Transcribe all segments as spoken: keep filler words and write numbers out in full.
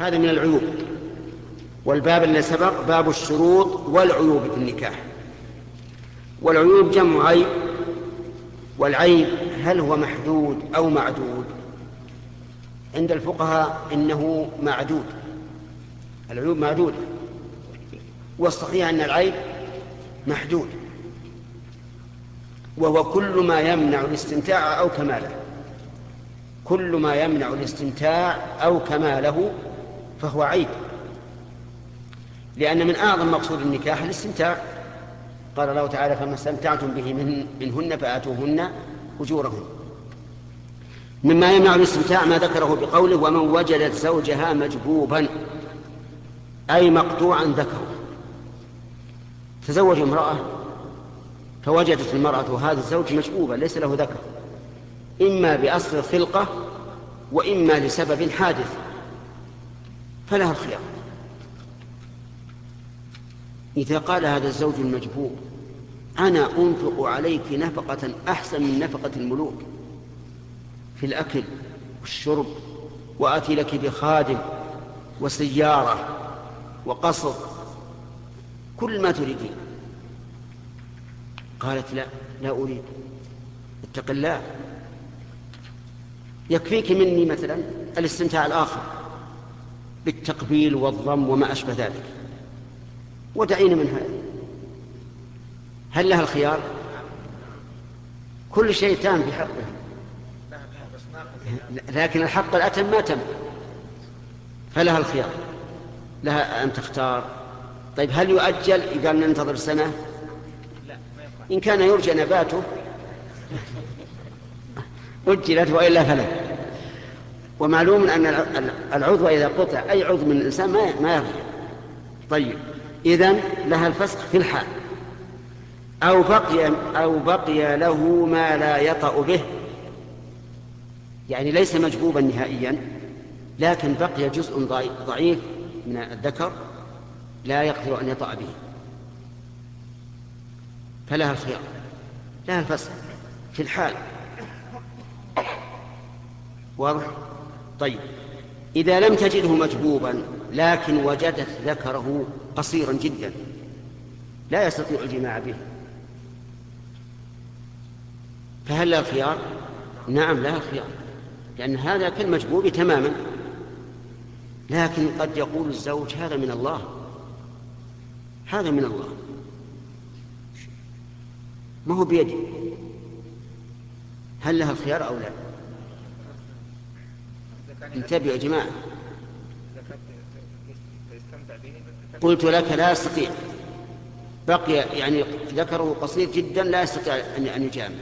هذا من العيوب. والباب الذي سبق باب الشروط والعيوب في النكاح. والعيوب جمع عيب، والعيب هل هو محدود أو معدود؟ عند الفقهاء إنه معدود، العيوب معدودة، والصحيح أن العيب محدود، وهو كل ما يمنع الاستمتاع أو كماله. كل ما يمنع الاستمتاع أو كماله فهو عيب، لأن من أعظم مقصود النكاح الاستمتاع. قال الله تعالى: فما استمتعتم به منهن فآتوهن أجورهن. مما يمنع الاستمتاع ما ذكره بقوله: ومن وجدت زوجها مجبوبا، أي مقطوعا ذكره. تزوج امرأة فوجدت المرأة هذا الزوج مجبوبا ليس له ذكر، إما بأصل الخلقة وإما لسبب حادث، فلها الخيار. إذا قال هذا الزوج المجبوب: أنا أنفق عليك نفقة أحسن من نفقة الملوك في الأكل والشرب، وآتي لك بخادم وسيارة وقصر، كل ما تريدين. قالت: لا لا أريد. اتق الله، يكفيك مني مثلا الاستمتاع الآخر بالتقبيل والضم وما أشبه ذلك، ودعين من هذا. هل لها الخيار؟ كل شيء تام في حقه، لكن الحق الأتم ما تم، فلها الخيار، لها أن تختار. طيب هل يؤجل؟ قال ننتظر سنة؟ إن كان يرجى نباته أجلت، وإلا فلا. ومعلوم أن العضو إذا قطع، أي عضو من الإنسان ما يرجع. طيب إذن لها الفسخ في الحال. أو بقي, أو بقي له ما لا يطأ به، يعني ليس مجبوبا نهائيا، لكن بقي جزء ضعيف من الذكر لا يقدر أن يطأ به، فلها الخيار، لها الفسخ في الحال. واضح؟ طيب إذا لم تجده مجبوبا لكن وجدت ذكره قصيرا جدا لا يستطيع الجماع به، فهل لها الخيار؟ نعم لها الخيار، لأن هذا كالمجبوب تماما. لكن قد يقول الزوج: هذا من الله، هذا من الله، ما هو بيدي. هل لها الخيار أو لا؟ انتبهوا يا جماعة، قلت لك لا يستطيع، بقي يعني ذكره قصير جدا لا يستطيع أن يجامع،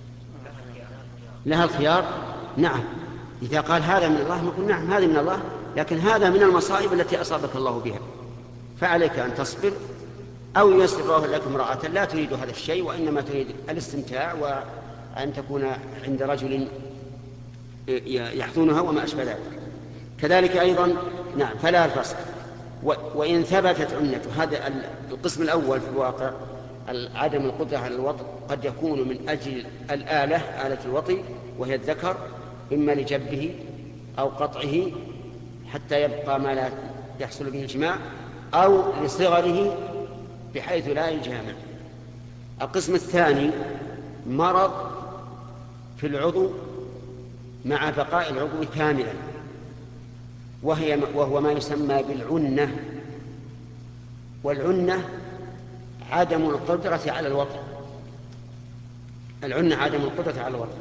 لها الخيار. نعم، إذا قال هذا من الله نقول نعم هذا من الله، لكن هذا من المصائب التي أصابك الله بها، فعليك أن تصبر، أو ييسر الله لك امرأة لا تريد هذا الشيء وإنما تريد الاستمتاع وأن تكون عند رجل يحضنها وما أشبه ذلك. كذلك أيضا نعم فلا الفسخ. وإن ثبتت عنته، هذا القسم الأول في الواقع عدم القدرة على الوطء قد يكون من أجل الآلة، آلة الوطء وهي الذكر، إما لجبه أو قطعه حتى يبقى ما لا يحصل به الجماع، أو لصغره بحيث لا يجامع. القسم الثاني مرض في العضو مع بقاء العضو كاملا، وهي وهو ما يسمى بالعنة. والعنة عدم القدرة على الوطء، العنة عدم القدرة على الوطء،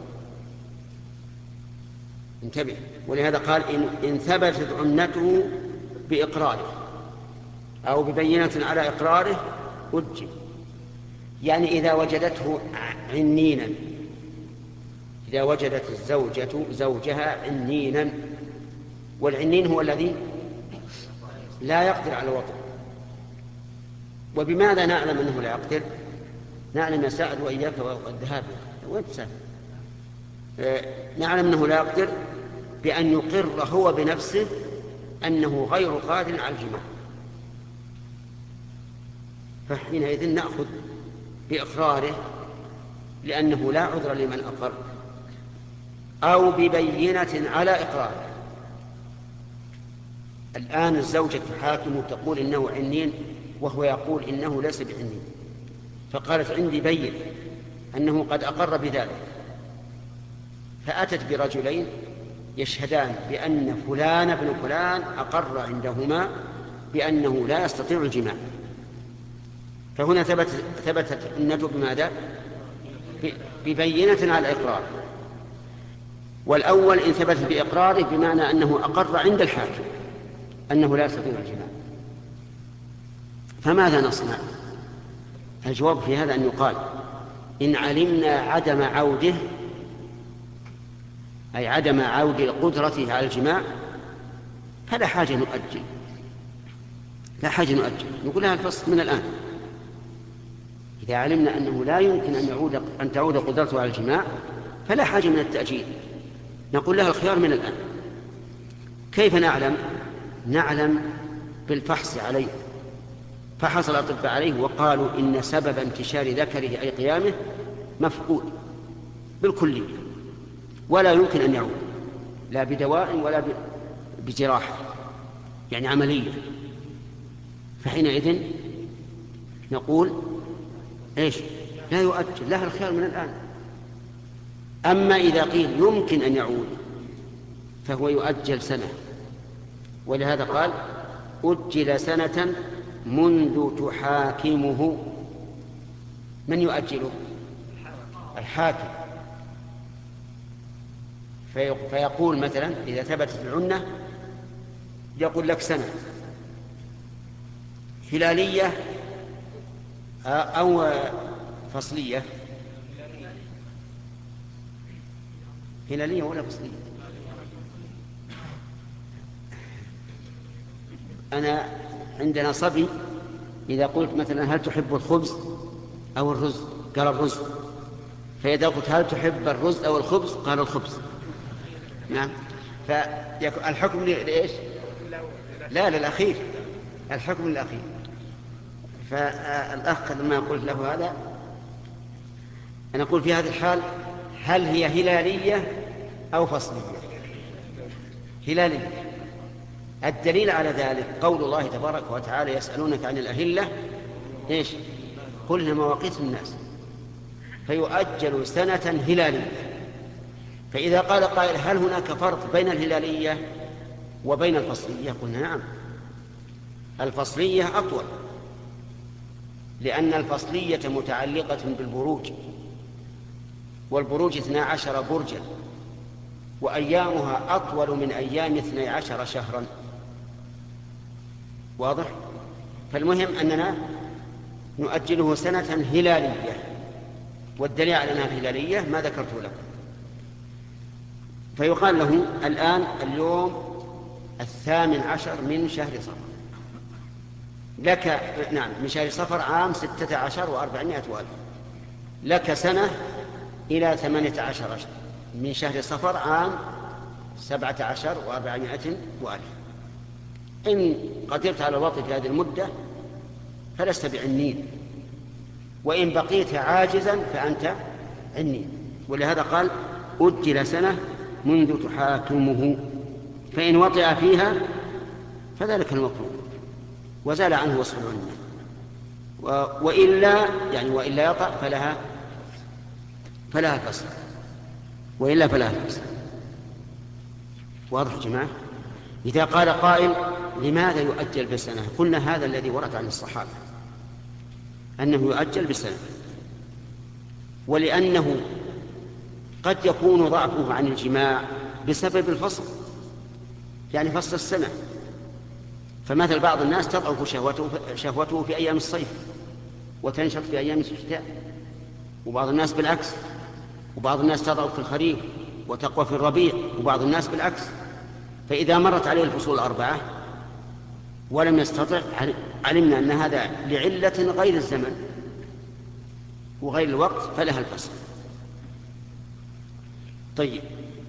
انتبه. ولهذا قال إن, إن ثبتت عنته بإقراره أو ببينة على إقراره أجل. يعني إذا وجدته عنينا، إذا وجدت الزوجة زوجها عنينا، والعنين هو الذي لا يقدر على الوطء. وبماذا نعلم أنه لا يقدر؟ نعلم يساعد وإياك والذهاب وين تسافر. نعلم أنه لا يقدر بأن يقر هو بنفسه أنه غير قادر على الجماع، فحينئذ نأخذ بإقراره لأنه لا عذر لمن أقر، أو ببينة على إقراره، الآن الزوجة تحاكم وتقول إنه عنين وهو يقول إنه ليس بعنين، فقالت عندي بين أنه قد أقر بذلك، فأتت برجلين يشهدان بأن فلان ابن فلان أقر عندهما بأنه لا يستطيع الجماع، فهنا ثبتت ثبتت عنته بماذا؟ ببينة على الإقرار. والأول إن ثبت بإقراره بمعنى أنه أقر عند الحاكم أنه لا يستطيع الجماع. فماذا نصنع؟ الجواب في هذا أن يقال إن علمنا عدم عوده، أي عدم عود قدرته على الجماع، فلا حاجة نؤجل، لا حاجة نؤجل، نقول لها الفصل من الآن. إذا علمنا أنه لا يمكن أن يعود أن تعود قدرته على الجماع فلا حاجة من التأجيل، نقول لها الخيار من الآن. كيف نعلم؟ نعلم بالفحص عليه. فحص الأطباء عليه وقالوا إن سبب انتشار ذكره أي قيامه مفقود بالكلية، ولا يمكن أن يعود لا بدواء ولا بجراحة، يعني عملية. فحينئذ نقول إيش؟ لا يؤجل، لها الخيار من الآن. أما إذا قيل يمكن أن يعود فهو يؤجل سنة، ولهذا قال أجل سنة منذ تحاكمه. من يؤجله؟ الحاكم. فيقول مثلا إذا ثبتت العنة يقول لك سنة هلالية أو فصلية. هلالية ولا فصلية؟ أنا عندنا صبي إذا قلت مثلا هل تحب الخبز أو الرز قال الرز، فإذا قلت هل تحب الرز أو الخبز قال الخبز. نعم. فالحكم لإيش؟ لا للأخير، الحكم للأخير. فالأخ لما قلت له هذا أنا أقول في هذه الحال هل هي هلالية أو فصلية؟ هلالية. الدليل على ذلك قول الله تبارك وتعالى يسألونك عن الأهلة إيش؟ قل هي مواقيت الناس، فيؤجل سنة هلالية. فإذا قال قائل هل هناك فرق بين الهلالية وبين الفصلية؟ قلنا نعم، الفصلية أطول، لأن الفصلية متعلقة بالبروج، والبروج اثنا عشر برجا، وأيامها أطول من أيام اثني عشر شهرا. واضح؟ فالمهم أننا نؤجله سنة هلالية، والدليل على أنها الهلالية ما ذكرته لكم. فيقال له الآن اليوم الثامن عشر من شهر صفر لك، نعم من شهر صفر عام ستة عشر وأربعمائة وألف، لك سنة إلى ثمانية عشر من شهر صفر عام سبعة عشر وأربعمائة وألف. إن قدرت على الوطن في هذه المدة فلست بعنين، وإن بقيت عاجزا فأنت عنين. ولهذا قال أجل سنة منذ تحاكمه، فإن وطئ فيها فذلك المطلوب وزال عنه وصف العنة، وإلا يعني وإلا يطأ فلها فلها الفصل، وإلا فلها الفصل. واضح يا جماعة؟ إذا قال قائل لماذا يؤجل بسنة؟ قلنا هذا الذي ورد عن الصحابة أنه يؤجل بسنة، ولأنه قد يكون ضعفه عن الجماع بسبب الفصل، يعني فصل السنة. فمثل بعض الناس تضعف شهوته, شهوته في أيام الصيف وتنشط في أيام الشتاء، وبعض الناس بالعكس، وبعض الناس تضعف في الخريف وتقوى في الربيع، وبعض الناس بالعكس. فإذا مرت عليه الفصول الأربعة ولم يستطع علمنا أن هذا لعلة غير الزمن وغير الوقت فلها الفصل. طيب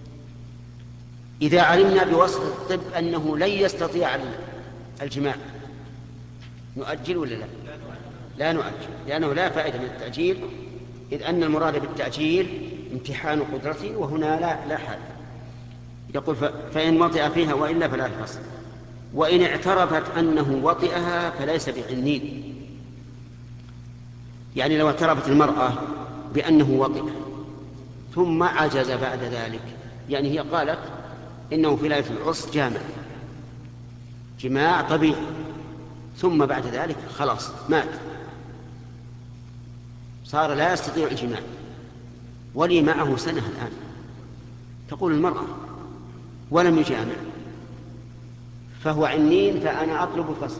إذا علمنا بوصف الطب أنه لن يستطيع الجماع نؤجل ولا لا؟ لا نؤجل، لأنه لا فائدة من التأجيل، إذ أن المراد بالتأجيل امتحان قدرته، وهنا لا لا حال. يقول فإن وطئ فيها وإلا فلا الفصل. وإن اعترفت أنه وطئها فليس بعنين. يعني لو اعترفت المرأة بأنه وطئها ثم عجز بعد ذلك، يعني هي قالت إنه في ليلة العرس جامع جماع طبيعي، ثم بعد ذلك خلاص مات، صار لا يستطيع الجماع ولي معه سنة الآن، تقول المرأة ولم يجامع فهو عنين فأنا أطلب الفصل.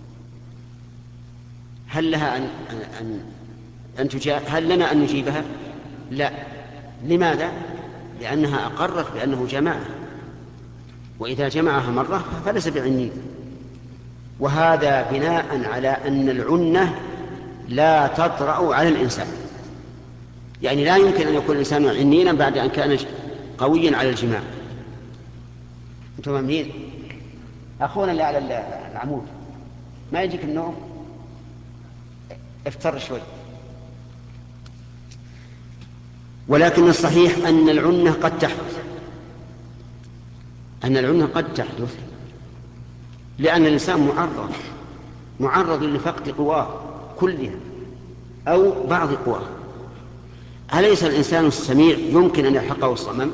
هل لها أن, أن, أن تجا... هل لنا أن نجيبها؟ لا. لماذا؟ لأنها أقرت بأنه جماعة، وإذا جمعها مرة فليس بعنين. وهذا بناء على أن العنة لا تطرأ على الإنسان، يعني لا يمكن أن يكون الإنسان عنينا بعد أن كان قويا على الجماع. أنتم فاهمين؟ أخونا اللي على العمود ما يجيك النوم؟ افتر شوي. ولكن الصحيح أن العنة قد تحدث، أن العنة قد تحدث لأن الإنسان معرض معرض لفقد قواه كلها أو بعض قواه. أليس الإنسان السميع يمكن أن يلحقه الصمم؟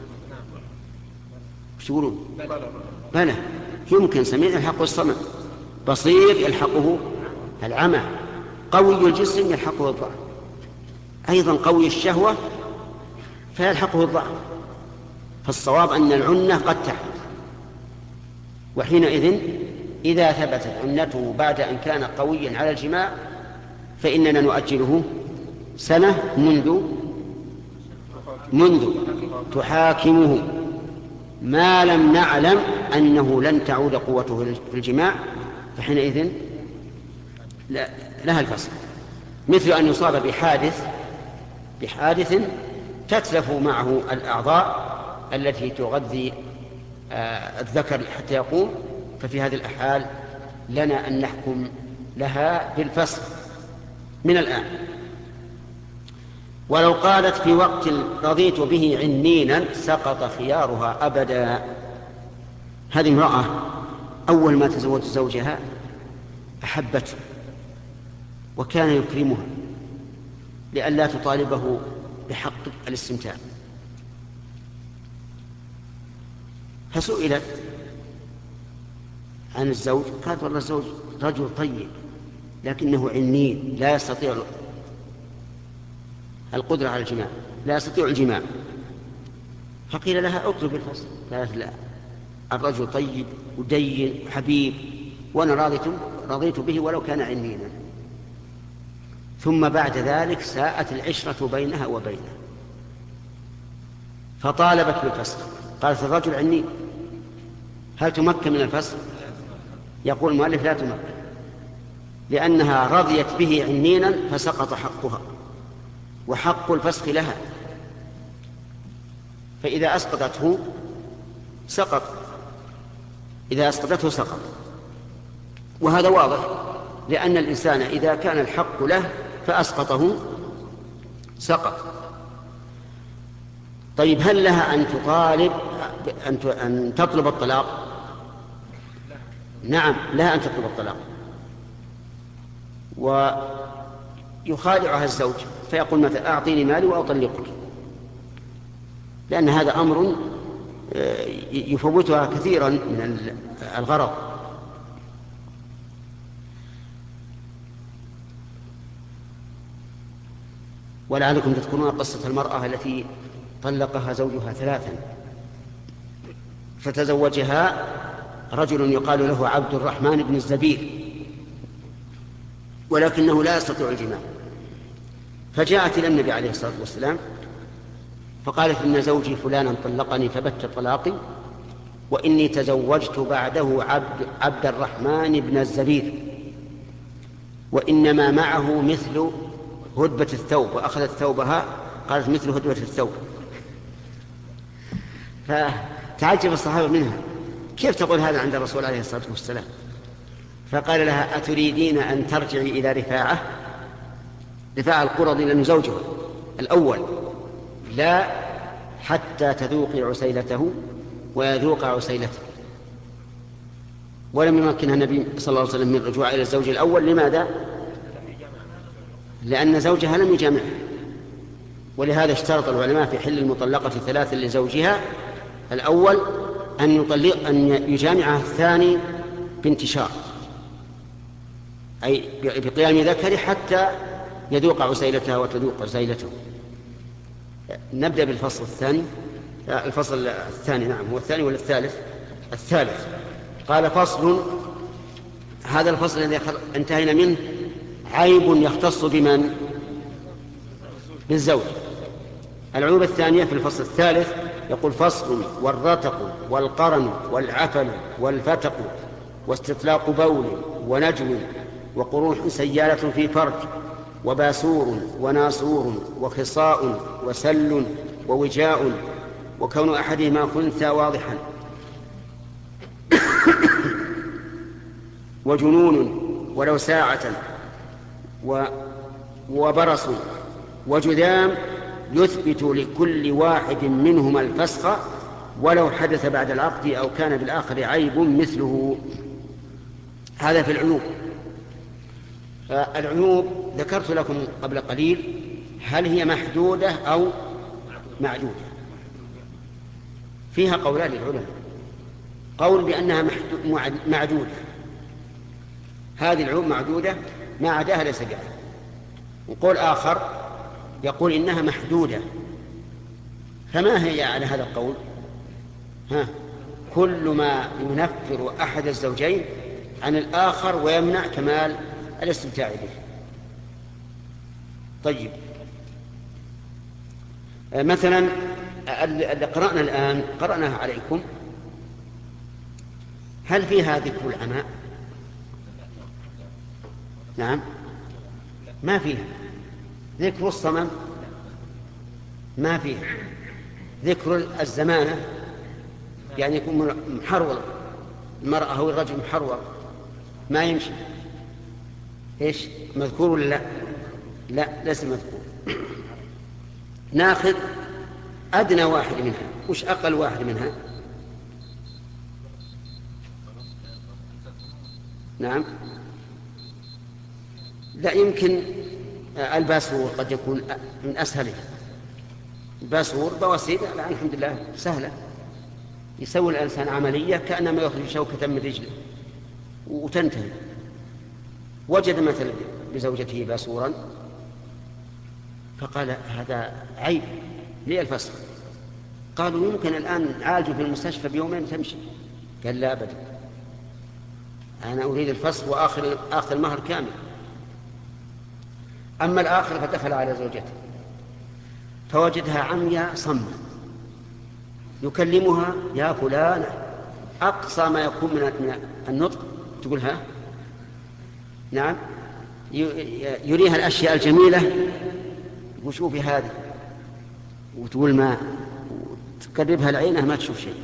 ايش تقولون؟ بلى، يمكن سميع يلحقه الصمم، بصير يلحقه العمى، قوي الجسم يلحقه الضعف، أيضا قوي الشهوة فيلحقه الضعف. فالصواب أن العنة قد تحدث، وحينئذ إذا ثبتت عنته بعد أن كان قويا على الجماع فإننا نؤجله سنة منذ منذ تحاكمه، ما لم نعلم أنه لن تعود قوته في الجماع، فحينئذ لها الفصل. مثل أن يصاب بحادث بحادث تتلف معه الأعضاء التي تغذي الذكر حتى يقوم، ففي هذه الأحوال لنا أن نحكم لها بالفصل من الآن. ولو قالت في وقت رضيت به عنينا سقط خيارها أبدا. هذه امرأة أول ما تزوج زوجها أحبته وكان يكرمها لئلا تطالبه بحق الاستمتاع، فسئلت عن الزوج قالت والله الزوج رجل طيب لكنه عنين لا يستطيع القدرة على الجماع، لا يستطيع الجماع. فقيل لها اطلب الفصل، قالت لا، الرجل طيب ودين وحبيب وأنا راضيت, رضيت به ولو كان عنينا. ثم بعد ذلك ساءت العشرة بينها وبينه فطالبت بالفصل، قالت الرجل عنين هل تمكن من الفصل؟ يقول المؤلف لا تمكن، لأنها رضيت به عنينا فسقط حقها وحق الفسخ لها، فإذا أسقطته سقط، إذا أسقطته سقط. وهذا واضح، لأن الإنسان إذا كان الحق له فأسقطه سقط. طيب هل لها أن تطالب أن تطلب الطلاق؟ نعم لها أن تطلب الطلاق، ويخادعها الزوج فيقول مثلا أعطيني مالي وأطلقك، لأن هذا أمر يفوتها كثيرا من الغرض. ولعلكم تذكرون قصة المرأة التي طلقها زوجها ثلاثا فتزوجها رجل يقال له عبد الرحمن بن الزبير ولكنه لا يستطيع الجماع، فجاءت إلى النبي عليه الصلاة والسلام فقالت إن زوجي فلانا طلقني فبت طلاقي وإني تزوجت بعده عبد, عبد الرحمن بن الزبير وإنما معه مثل هدبة الثوب، وأخذت ثوبها قالت مثل هدبة الثوب. فتعجب الصحابة منها، كيف تقول هذا عند الرسول عليه الصلاة والسلام؟ فقال لها أتريدين أن ترجعي إلى رفاعة؟ رفاعة القرظي لأنه زوجها الأول، لا حتى تذوقي عسيلته ويذوق عسيلته. ولم يمكنها النبي صلى الله عليه وسلم من الرجوع إلى الزوج الأول. لماذا؟ لأن زوجها لم يجامعها، ولهذا اشترط العلماء في حل المطلقة ثلاثا لزوجها: الأول أن يطلق أن يجامعها الثاني بانتشار، أي بقيام ذكره حتى يذوق عسيلتها وتذوق عسيلته. نبدأ بالفصل الثاني. الفصل الثاني نعم هو الثاني ولا الثالث؟ الثالث. قال: فصل. هذا الفصل الذي انتهينا منه عيب يختص بمن؟ بالزوج. العيوب الثانية في الفصل الثالث يقول: فصل: والرتق والقرن والعفل والفتق واستطلاق بول ونجم وقروح سيالة في فرج وباسور وناصور وخصاء وسل ووجاء وكون أحدهما خنثى واضحا وجنون ولو ساعة وبرص وجذام يثبت لكل واحد منهما الفسخ ولو حدث بعد العقد أو كان بالآخر عيب مثله. هذا في العيوب. العيوب ذكرت لكم قبل قليل هل هي محدودة أو معدودة؟ فيها قولان للعلماء: قول بأنها معدودة، هذه العيوب معدودة ما عداها ليس بعيب، وقول آخر يقول إنها محدودة. فما هي على هذا القول؟ ها كل ما ينفر أحد الزوجين عن الآخر ويمنع كمال الاستمتاع به. طيب، مثلا اللي قرأنا الآن قرأناها عليكم، هل فيها ذكر العماء؟ نعم، ما فيها. ذكر الصمم ما فيها. ذكر الزمانة، يعني يكون محرور المرأة أو الرجل محرور ما يمشي، إيش مذكور ولا لا؟ لا، ليس مذكور. ناخذ أدنى واحد منها. وش أقل واحد منها؟ نعم، لا يمكن. الباسور قد يكون من أسهلها. الباسور بواسير الآن الحمد لله سهلة، يسوي الإنسان عملية كأنما يخرج شوكة من رجله وتنتهي. وجد مثلا لزوجته باسورا فقال: هذا عيب لي الفسخ. قالوا: يمكن الآن عالجه في المستشفى بيومين تمشي. قال: لا أبدا، أنا أريد الفسخ وآخر آخر المهر كامل. أما الآخر فدخل على زوجته فوجدها عمياء صمة، يكلمها: يا فلانة، أقصى ما يكون من النطق تقول ها نعم، يريها الأشياء الجميلة وشوفي هذه، وتقول ما، تقربها العينة ما تشوف شيء.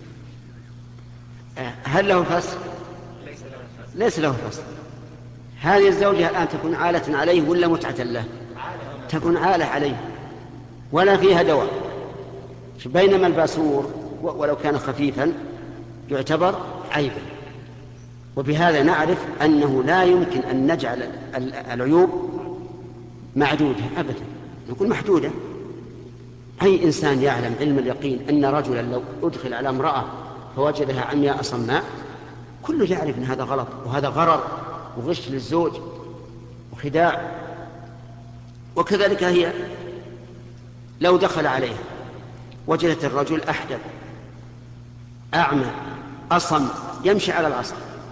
هل له فسخ؟ ليس له فسخ. هذه الزوجة الآن تكون عالة عليه ولا متعة له؟ تكون عالة عليه ولا فيها دواء. بينما الباسور ولو كان خفيفا يعتبر عيبا. وبهذا نعرف أنه لا يمكن أن نجعل العيوب معدودة أبدا، نقول محدودة. أي إنسان يعلم علم اليقين أن رجلا لو أدخل على امرأة فوجدها عمياء صماء كله يعرف أن هذا غلط وهذا غرر وغش للزوج وخداع. وكذلك هي لو دخل عليها وجدت الرجل أحدب أعمى أصم يمشي على العصا،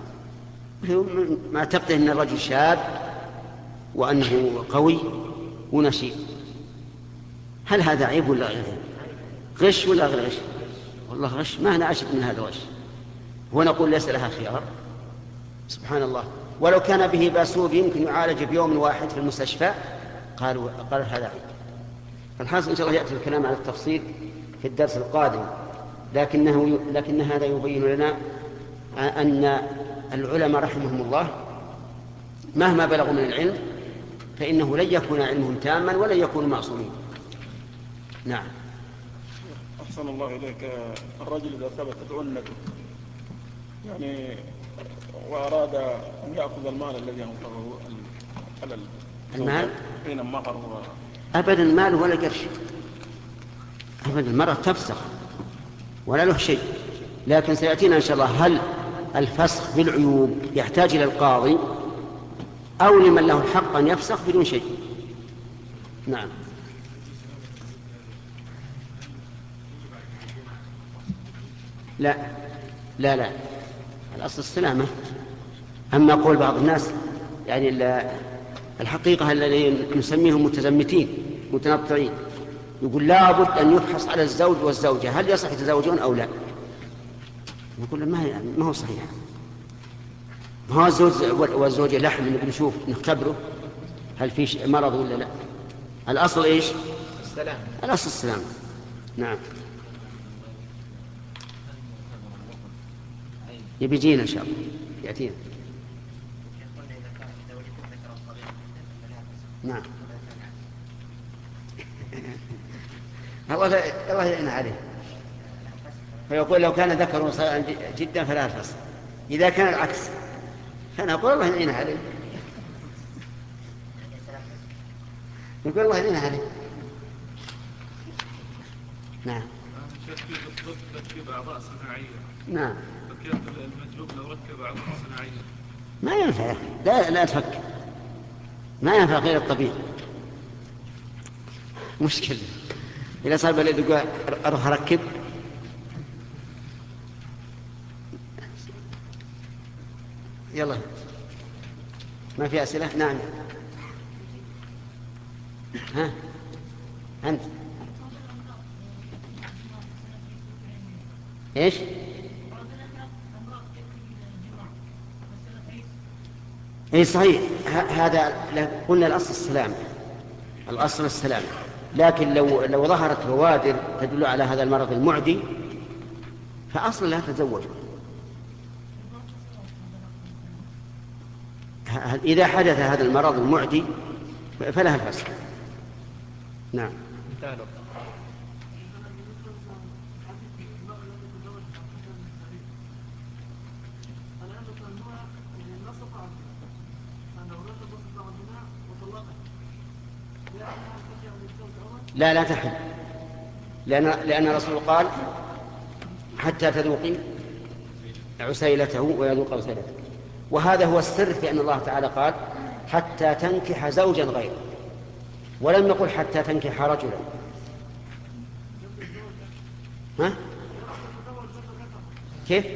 ما تقتضي أن الرجل شاب وأنه قوي ونشيط. هل هذا عيب ولا غير غش ولا غير غش؟ والله غش، ما نعشق من هذا غش. ونقول ليس لها خيار. سبحان الله. ولو كان به باسور يمكن يعالج بيوم واحد في المستشفى قالوا قال هذا عيب. فالحاصل إن شاء الله يأتي الكلام على التفصيل في الدرس القادم، لكنه لكن هذا يبين لنا أن العلماء رحمهم الله مهما بلغوا من العلم فإنه لن يكون علمهم تاما ولن يكونوا معصومين. نعم. أحسن الله إليك. الرجل إذا ثبتت عنته يعني وأراد أن يأخذ المال الذي أنفقه على المال بين المهر و... أبدا مال ولا قرش أبدا. المرأة تفسخ ولا له شيء، لكن سيأتينا إن شاء الله هل الفسخ بالعيوب يحتاج إلى القاضي أو لمن له الحق أن يفسخ بدون شيء. نعم. لا لا لا الأصل السلامة. أما قول بعض الناس يعني الحقيقة الذين نسميهم متزمتين متنطعين يقول لا بد أن يفحص على الزوج والزوجة هل يصح يتزوجون أو لا. نقول ما ما هو صحيح. ما هو الزوج والزوجة لحم نبي نشوف نختبره هل في مرض ولا لا. الأصل إيش؟ السلام. الأصل السلام. نعم. يبي يجينا إن شاء الله يأتينا. نعم. الله الله يعين عليه. فيقول لو كان ذكر صالحا جدا فلا الفصل. إذا كان العكس فنقول الله يعين عليه. نقول الله يعين عليه. نعم. تركيب أعضاء صناعية. نعم. فكيف المجلوب لو ركب أعضاء صناعية؟ ما ينفع. لا لا تفكر. ما ينفع غير الطبيعي. مشكلة. إذا صار بلد يقول أروح أركب يلا ما في أسئلة. نعم. ها أنت إيش؟ إيه صحيح. هذا قلنا الأصل السلام. الأصل السلام. لكن لو لو ظهرت بوادر تدل على هذا المرض المعدي فأصلا لا تتزوج. إذا حدث هذا المرض المعدي فلها الفسخ. نعم. لا لا تحل لأن لأن الرسول قال حتى تذوقي عسيلته ويذوق عسيلته. وهذا هو السر في أن الله تعالى قال حتى تنكح زوجا غيره ولم يقل حتى تنكح رجلا. ها؟ كيف؟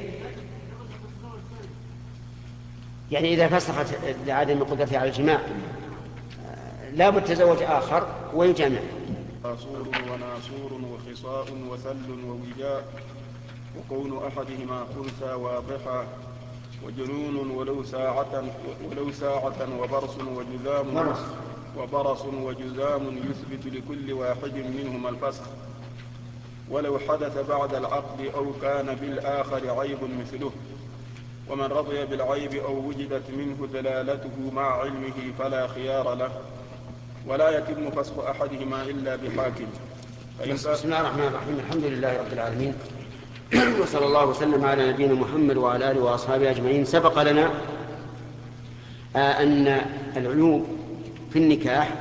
يعني إذا فسخت لعدم قدرتها على الجماع لا بد تزوج آخر ويجمع. ناصور وناصور وخصاء وثل ووجاء وكون أحدهما خنثى واضحا وجنون ولو ساعة ولو ساعة وبرص وجذام وبرص وجذام يثبت لكل واحد منهما الفسخ ولو حدث بعد العقد أو كان بالآخر عيب مثله. ومن رضي بالعيب أو وجدت منه دلالته مع علمه فلا خيار له ولا يتم فسخ أحدهما إلا بحاكم. بسم الله الرحمن الرحيم. الحمد لله رب العالمين وصلى الله وسلم على نبينا محمد وعلى آله وأصحابه أجمعين. سبق لنا أن العيوب في النكاح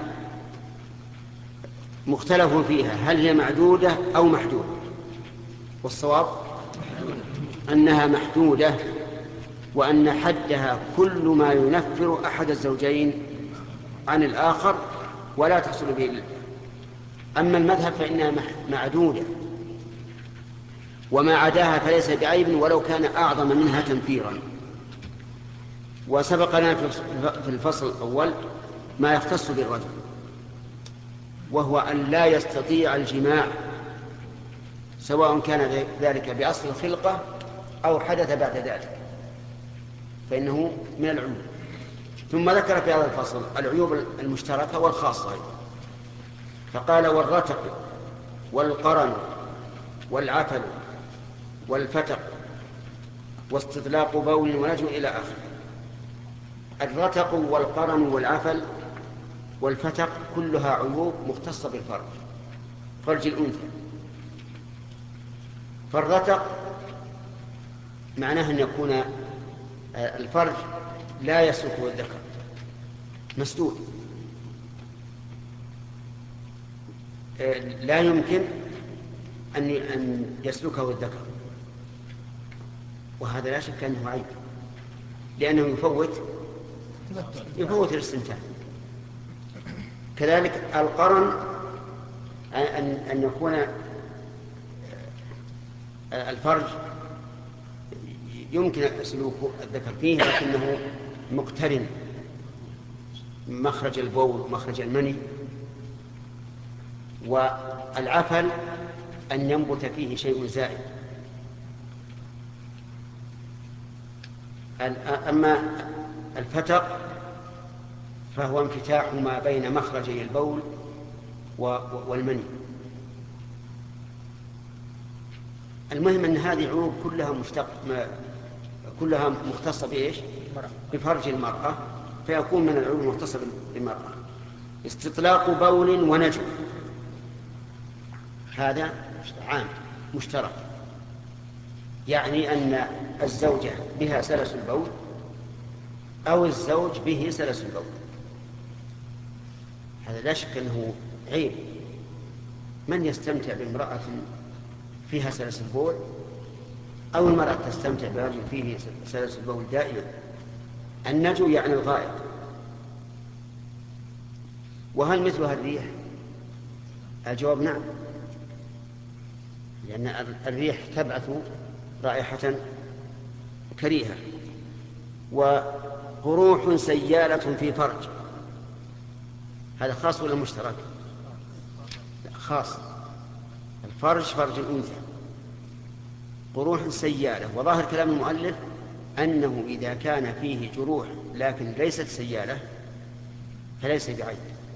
مختلف فيها هل هي معدودة أو محدودة، والصواب أنها محدودة وأن حدها كل ما ينفر أحد الزوجين عن الآخر ولا تحصل به إلا. أما المذهب فإنها معدودة وما عداها فليس بعيب ولو كان أعظم منها تنفيرا. وسبقنا في الفصل الأول ما يختص بالرجل وهو أن لا يستطيع الجماع سواء كان ذلك بأصل الخلقة أو حدث بعد ذلك فإنه من العيوب. ثم ذكر في هذا الفصل العيوب المشتركة والخاصة فقال والرتق والقرن والعفل والفتق واستطلاق بول ونجم إلى آخر. الرتق والقرن والعفل والفتق كلها عيوب مختصة بالفرج فرج الأنثى. فالرتق معناه أن يكون الفرج لا يسلكه الذكر، مسدود، لا يمكن أن أن يسلكه الذكر، وهذا لا شك أنه عيب، لأنه يفوت يفوت الاستمتاع. كذلك القرن أن أن يكون الفرج يمكن سلوك الذكر فيه، لكنه مقترن مخرج البول ومخرج المني. والعفل أن ينبت فيه شيء زائد. أما الفتق فهو انفتاح ما بين مخرجي البول والمني. المهم أن هذه عيوب كلها مشتق كلها مختصة بإيش؟ بفرج المرأة، فيكون من العيوب المختصة بالمرأة استطلاق بول ونجم، هذا عام مشترك، يعني أن الزوجة بها سلس البول أو الزوج به سلس البول، هذا لا شك أنه عيب. من يستمتع بامرأة فيها سلس البول، أو المرأة تستمتع برجل فيه سلس البول دائما؟ النجو يعني الغائط. وهل مثلها الريح؟ الجواب نعم، لأن الريح تبعث رائحة كريهة. وقروح سيالة في فرج، هذا خاص ولا مشترك؟ خاص، الفرج فرج الأنثى. قروح سيالة، وظاهر كلام المؤلف أنه إذا كان فيه جروح لكن ليست سيالة فليس بعيب،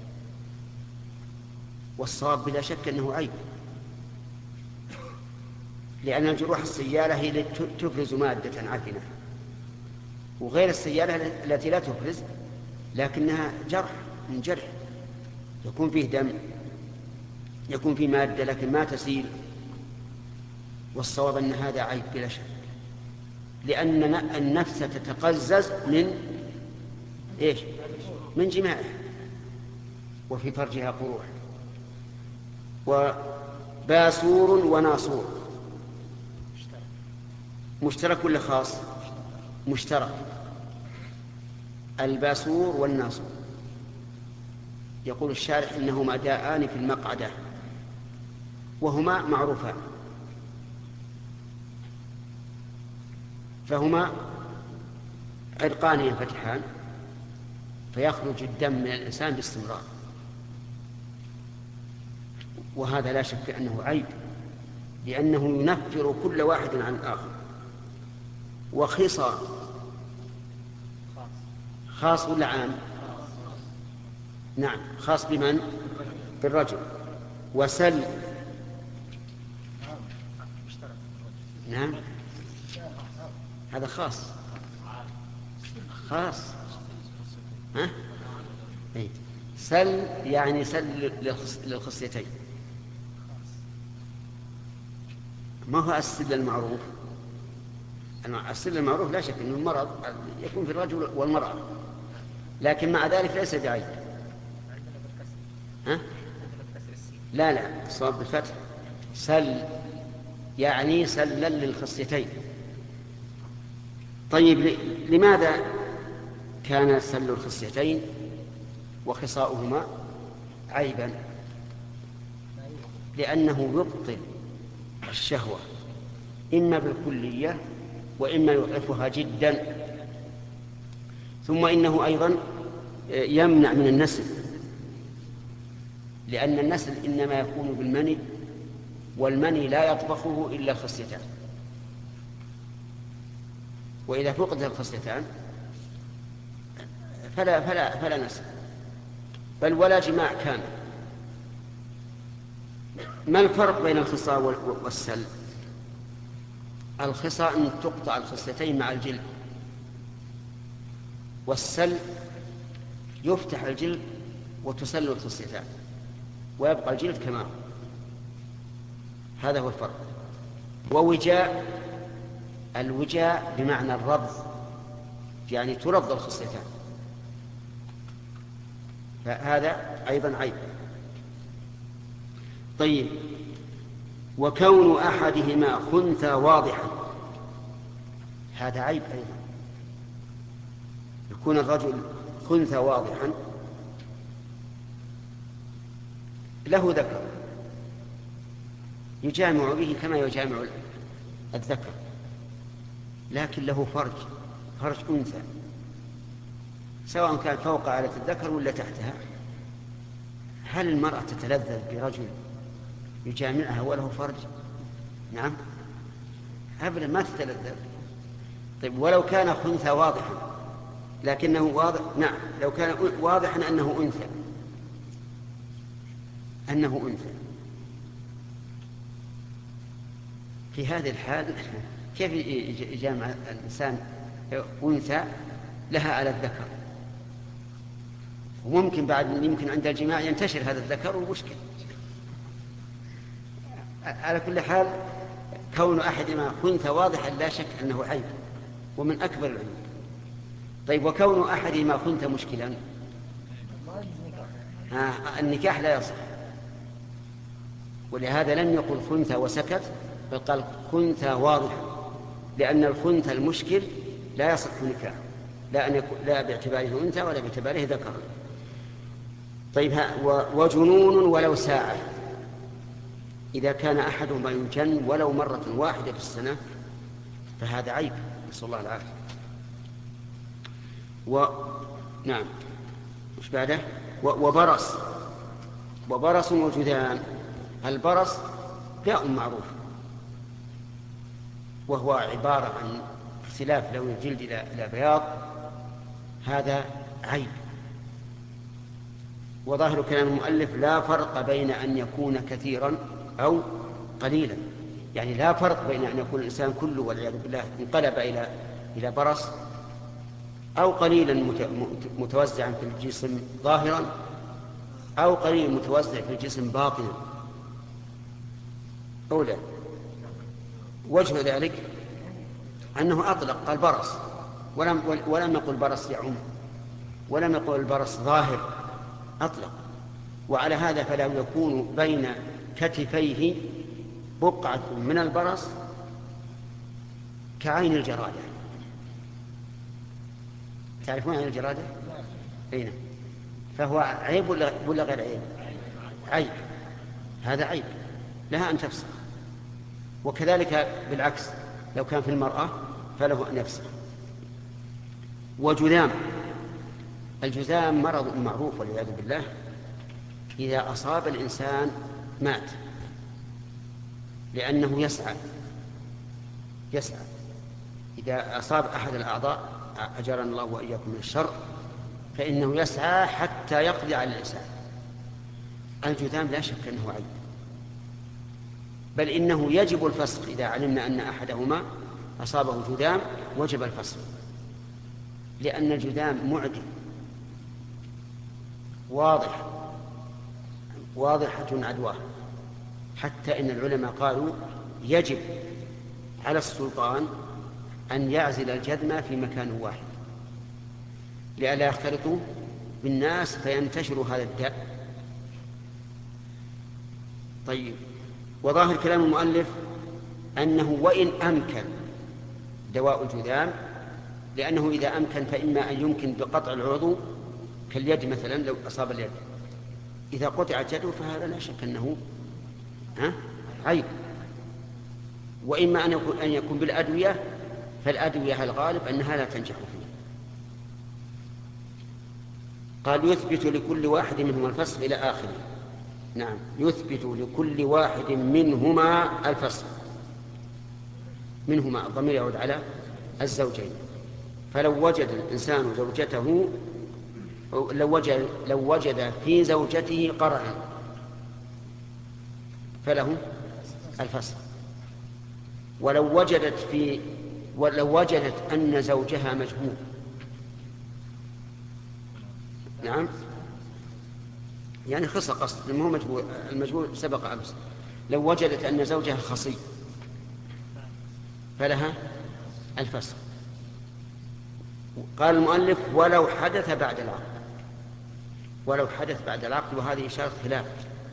والصواب بلا شك أنه عيب، لأن الجروح السيالة هي التي تفرز مادة عفنة، وغير السيالة التي لا تفرز لكنها جرح من جرح، يكون فيه دم، يكون فيه مادة لكن ما تسيل. والصواب أن هذا عيب بلا شك، لأن النفس تتقزز من إيش؟ من جماعه، وفي فرجها قروح. وباسور وناصور مشترك ولا خاص؟ مشترك. الباسور والناصور يقول الشارح إنهما داءان في المقعدة، وهما معروفان، فهما عرقان ينفتحان فيخرج الدم من الإنسان باستمرار، وهذا لا شك أنه عيب، لأنه ينفر كل واحد عن الآخر. وخصى خاص ولا عام؟ نعم، خاص بمن؟ بالرجل. وسل نعم، هذا خاص خاص ها؟ إيه؟ سل يعني سل للخصيتين، ما هو السل المعروف. السل المعروف لا شك أنه المرض يكون في الرجل والمرأة، لكن مع ذلك ليس بعيب. ها؟ لا لا، الصواب بالفتح. سل يعني سلا للخصيتين. طيب، لماذا كان سل الخصيتين وخصاؤهما عيبا؟ لأنه يبطل الشهوة إما بالكلية وإما يضعفها جدا، ثم إنه أيضا يمنع من النسل، لأن النسل إنما يكون بالمني، والمني لا يطبخه إلا الخصيتان، وإذا فقدت الخصيتان فلا, فلا, فلا نسل، بل ولا جماع كامل. ما الفرق بين الخصاء والسل؟ الخصاء أن تقطع الخصيتين مع الجلد، والسل يفتح الجلد وتسل الخصيتان ويبقى الجلد كما هو، هذا هو الفرق. ووجاء، الوجاء بمعنى الربض يعني ترضى الخصيتان، فهذا أيضا عيب. طيب، وكون أحدهما خنثى واضحا، هذا عيب أيضا. يكون الرجل خنثى واضحا له ذكر يجامع به كما يجامع الذكر، لكن له فرج، فرج أنثى، سواء كان فوق آلة الذكر ولا تحتها. هل المرأة تتلذذ برجل يجامعها وله فرج؟ نعم، أبدا ما تتلذذ. طيب، ولو كان خنثى واضحا لكنه واضح، نعم، لو كان واضحا أنه أنثى، أنه أنثى في هذه الحال كيف يجامع الإنسان أنثى لها على الذكر؟ وممكن بعد يمكن عند الجماع ينتشر هذا الذكر ومشكل. على كل حال، كون أحدهما خنثى واضحا لا شك أنه عيب ومن أكبر العيوب. طيب، وكون أحدهما خنثى مشكلا، آه النكاح لا يصح، ولهذا لم يقل خنثى وسكت، بل قال خنثى واضحا، لأن الخنثى المشكل لا يصح نكاح، لا أن يكون لا باعتباره أنثى ولا باعتباره ذكر. طيب، وجنون ولو ساعة، إذا كان أحدهما يجن ولو مرة واحدة في السنة فهذا عيب، نسأل الله العافية. و نعم، مش بعده؟ وبرص، وبرص وجذام. البرص داء معروف، وهو عبارة عن اختلاف لون الجلد إلى بياض، هذا عيب. وظاهر كلام المؤلف لا فرق بين أن يكون كثيرا أو قليلا، يعني لا فرق بين أن يكون الإنسان كله والعياذ بالله انقلب إلى إلى برص، أو قليلا متوزعا في الجسم ظاهرا، أو قليل متوزع في الجسم باطنا، أولا. وجه ذلك أنه أطلق قال برص، ولم, ولم يقل برص يعم، ولم يقل البرص ظاهر، أطلق. وعلى هذا فلا يكون بين كتفيه بقعة من البرص كعين الجرادة. تعرفون عين الجرادة؟ أين؟ فهو عيب ولا غير عيب؟ عيب، هذا عيب، لها أن تفسخ. وكذلك بالعكس، لو كان في المرأة فله أن يفسخ. وجذام، الجذام مرض معروف والعياذ بالله، إذا أصاب الإنسان مات، لأنه يسعى يسعى إذا أصاب أحد الأعضاء، أجرنا الله وإياكم من الشر، فإنه يسعى حتى يقضي على الإنسان. الجذام لا شك أنه عيب، بل إنه يجب الفسخ إذا علمنا أن أحدهما أصابه جذام، وجب الفسخ، لأن الجذام معدي واضح واضحة عدواه، حتى إن العلماء قالوا يجب على السلطان أن يعزل الجذم في مكان واحد لئلا يختلطوا بالناس فينتشر هذا الداء. طيب، وظاهر كلام المؤلف أنه وإن أمكن دواء الجذام، لأنه إذا أمكن فإما أن يمكن بقطع العضو كاليد مثلا، لو أصاب اليد إذا قطعت يده فهذا لا شك أنه ها عيب. وإما أن يكون, أن يكون بالأدوية، فالأدوية الغالب أنها لا تنجح فيه. قال يثبت لكل واحد منهما الفسخ إلى آخره. نعم، يثبت لكل واحد منهما الفسخ. منهما الضمير يعود على الزوجين، فلو وجد الإنسان زوجته لو وجد, لو وجد في زوجته قرعا فله الفسخ، ولو وجدت في ولو وجدت أن زوجها مجهول، نعم يعني خصى قصد، لما هو مجهول، المجهول سبق أمس، لو وجدت أن زوجها خصي فلها الفسخ. قال المؤلف ولو حدث بعد العقد، ولو حدث بعد العقد، وهذه إشارة خلاف،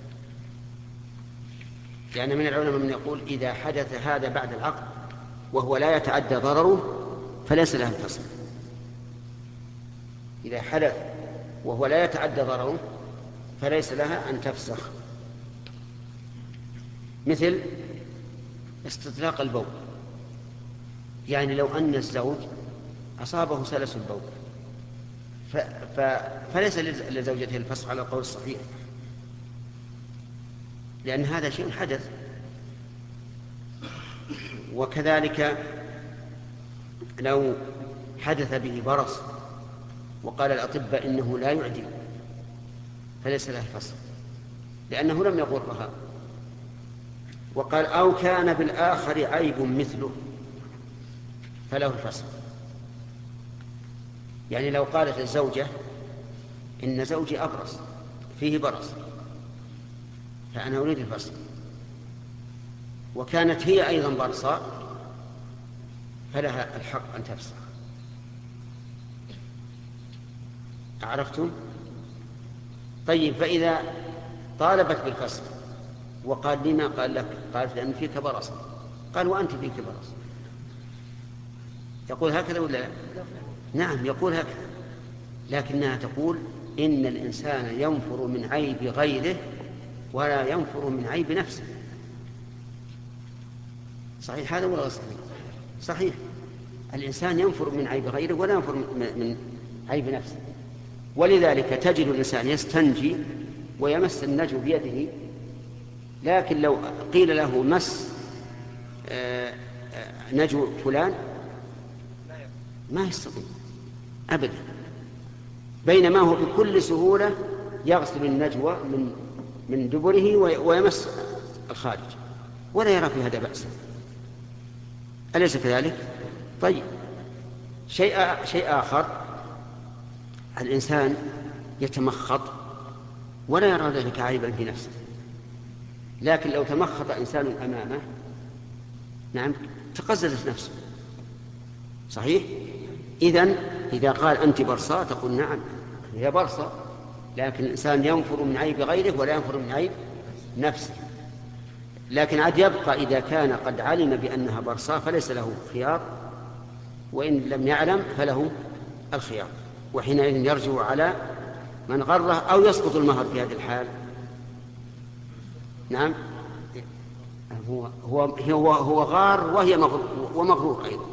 لأن يعني من العلماء من يقول إذا حدث هذا بعد العقد وهو لا يتعدى ضرره فليس له الفصل. إذا حدث وهو لا يتعدى ضرره فليس لها أن تفسخ، مثل استطلاق البول. يعني لو أن الزوج أصابه سلس البول ف... ف... فليس لزوجته الفسخ على القول الصحيح، لأن هذا شيء حدث. وكذلك لو حدث به برص وقال الأطباء إنه لا يعدي فليس له الفسخ، لأنه لم يغرها. وقال أو كان بالآخر عيب مثله فله الفسخ. يعني لو قالت الزوجة إن زوجي أبرص فيه برص فأنا أريد الفسخ، وكانت هي أيضا برصاء فلها الحق أن تفسخ. عرفتم؟ طيب، فإذا طالبت بالفسخ وقال لما قال لك؟ قالت لأن فيك برص. قال وأنت فيك برص. يقول هكذا ولا لا؟ نعم يقول هكذا، لكنها تقول إن الإنسان ينفر من عيب غيره ولا ينفر من عيب نفسه. صحيح هذا ولا صحيح؟ صحيح، الإنسان ينفر من عيب غيره ولا ينفر من عيب نفسه. ولذلك تجد الإنسان يستنجي ويمس النجو بيده، لكن لو قيل له مس نجو فلان ما يستطيع أبدا، بينما هو بكل سهولة يغسل النجوى من من دبره ويمس الخارج ولا يرى في هذا بأسا. أليس كذلك؟ طيب، شيء شيء آخر، الإنسان يتمخط ولا يرى ذلك عيبا في نفسه، لكن لو تمخط إنسان أمامه نعم تقززت نفسه. صحيح؟ إذن إذا قال أنت برصاء تقول نعم هي برصاء، لكن الإنسان ينفر من عيب غيره ولا ينفر من عيب نفسه. لكن عاد يبقى إذا كان قد علم بأنها برصاء فليس له خيار، وإن لم يعلم فله الخيار، وحينئذ يرجع على من غره أو يسقط المهر في هذه الحال. نعم هو هو هو, هو غار وهي مغرور ومغرور أيضا.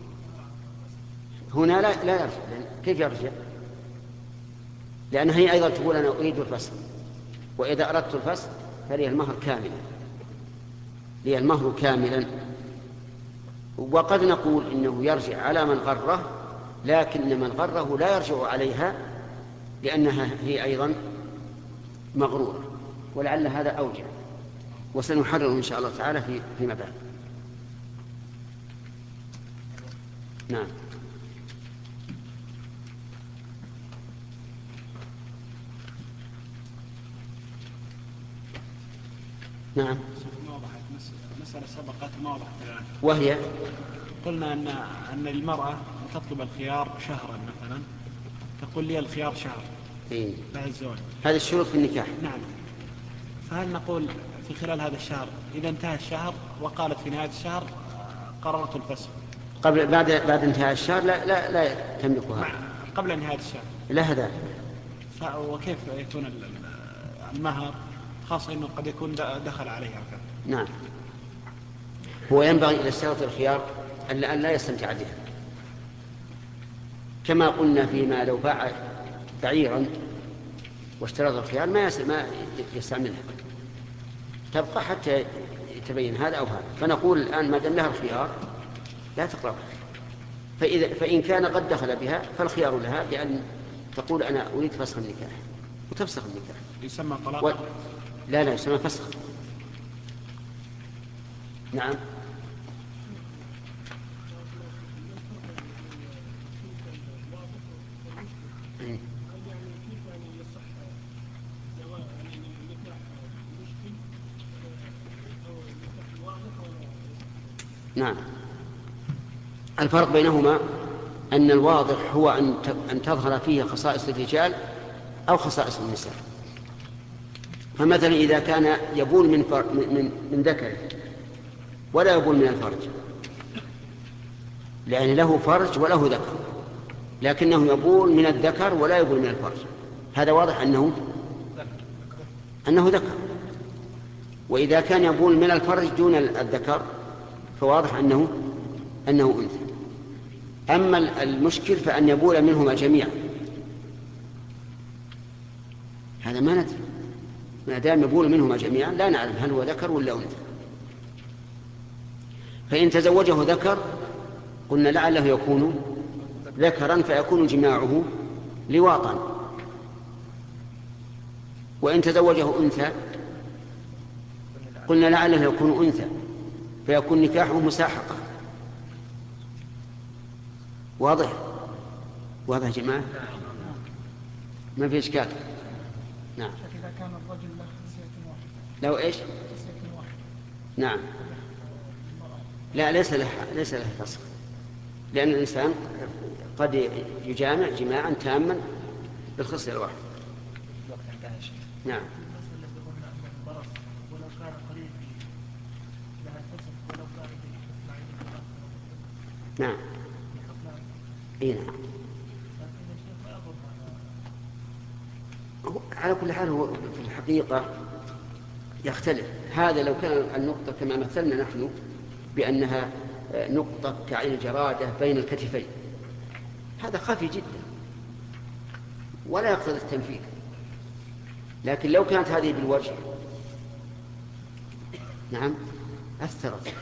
هنا لا لا يرجع. كيف يرجع؟ لأن هي أيضا تقول أنا أريد الفسخ، وإذا أردت الفسخ فلي المهر كاملا، لي المهر كاملا. وقد نقول إنه يرجع على من غره، لكن من غره لا يرجع عليها لأنها هي أيضا مغرورة، ولعل هذا أوجه، وسنحرر إن شاء الله تعالى في فيما بعد. نعم. نعم. مسألة سبقت ما وضحت الآن، وهي قلنا أن أن المرأة تطلب الخيار شهرا مثلا، تقول لي الخيار شهر إيه؟ بعد الزواج. هذا الشروط في النكاح. نعم. فهل نقول في خلال هذا الشهر إذا انتهى الشهر وقالت في نهاية الشهر قررت الفسخ قبل بعد بعد انتهاء الشهر لا لا لا تملكها قبل نهاية الشهر؟ لا هذا. وكيف يكون المهر، خاصة أنه قد يكون دخل عليها كذا؟ نعم، هو ينبغي إلى الشرط الخيار أن لا يستمتع بها، كما قلنا فيما لو باع بعيرا واشترط الخيار ما ما يستعملها، تبقى حتى يتبين هذا أو هذا. فنقول الآن ما دام لها الخيار لا تقربها، فإذا فإن كان قد دخل بها فالخيار لها بأن تقول أنا أريد فسخ النكاح وتفسخ النكاح. يسمى طلاق؟ و... لا لا يسمى فسخ. نعم. نعم، الفرق بينهما أن الواضح هو أن تظهر فيه خصائص الرجال أو خصائص النساء. فمثلا إذا كان يبول من, من, من ذكره ولا يبول من الفرج، لأن له فرج وله ذكر، لكنه يبول من الذكر ولا يبول من الفرج، هذا واضح أنه أنه ذكر. وإذا كان يبول من الفرج دون الذكر فواضح أنه أنه أنثى. أما المشكل فأن يبول منهما جميعا، هذا ما ندري، ما دام يبول منهما جميعا لا نعلم هل هو ذكر ولا أنثى. فإن تزوجه ذكر قلنا لعله يكون ذكرا فيكون جماعه لواطا، وإن تزوجه أنثى قلنا لعله يكون أنثى فيكون نكاحه مساحقة. واضح؟ واضح يا جماعة؟ ما في إشكال. نعم. إذا كان الرجل له خصية واحدة. لو إيش؟ خصية واحدة. نعم. لا ليس له ليس له فسخ، لأن الإنسان قد يجامع جماعا تاما بالخصية الواحدة. نعم. نعم. اي نعم. على كل حال هو في الحقيقة يختلف. هذا لو كان النقطة كما مثلنا نحن بأنها نقطة كعين الجرادة بين الكتفين، هذا خفي جدا ولا يقتضي التنفيذ. لكن لو كانت هذه بالوجه نعم أثرت.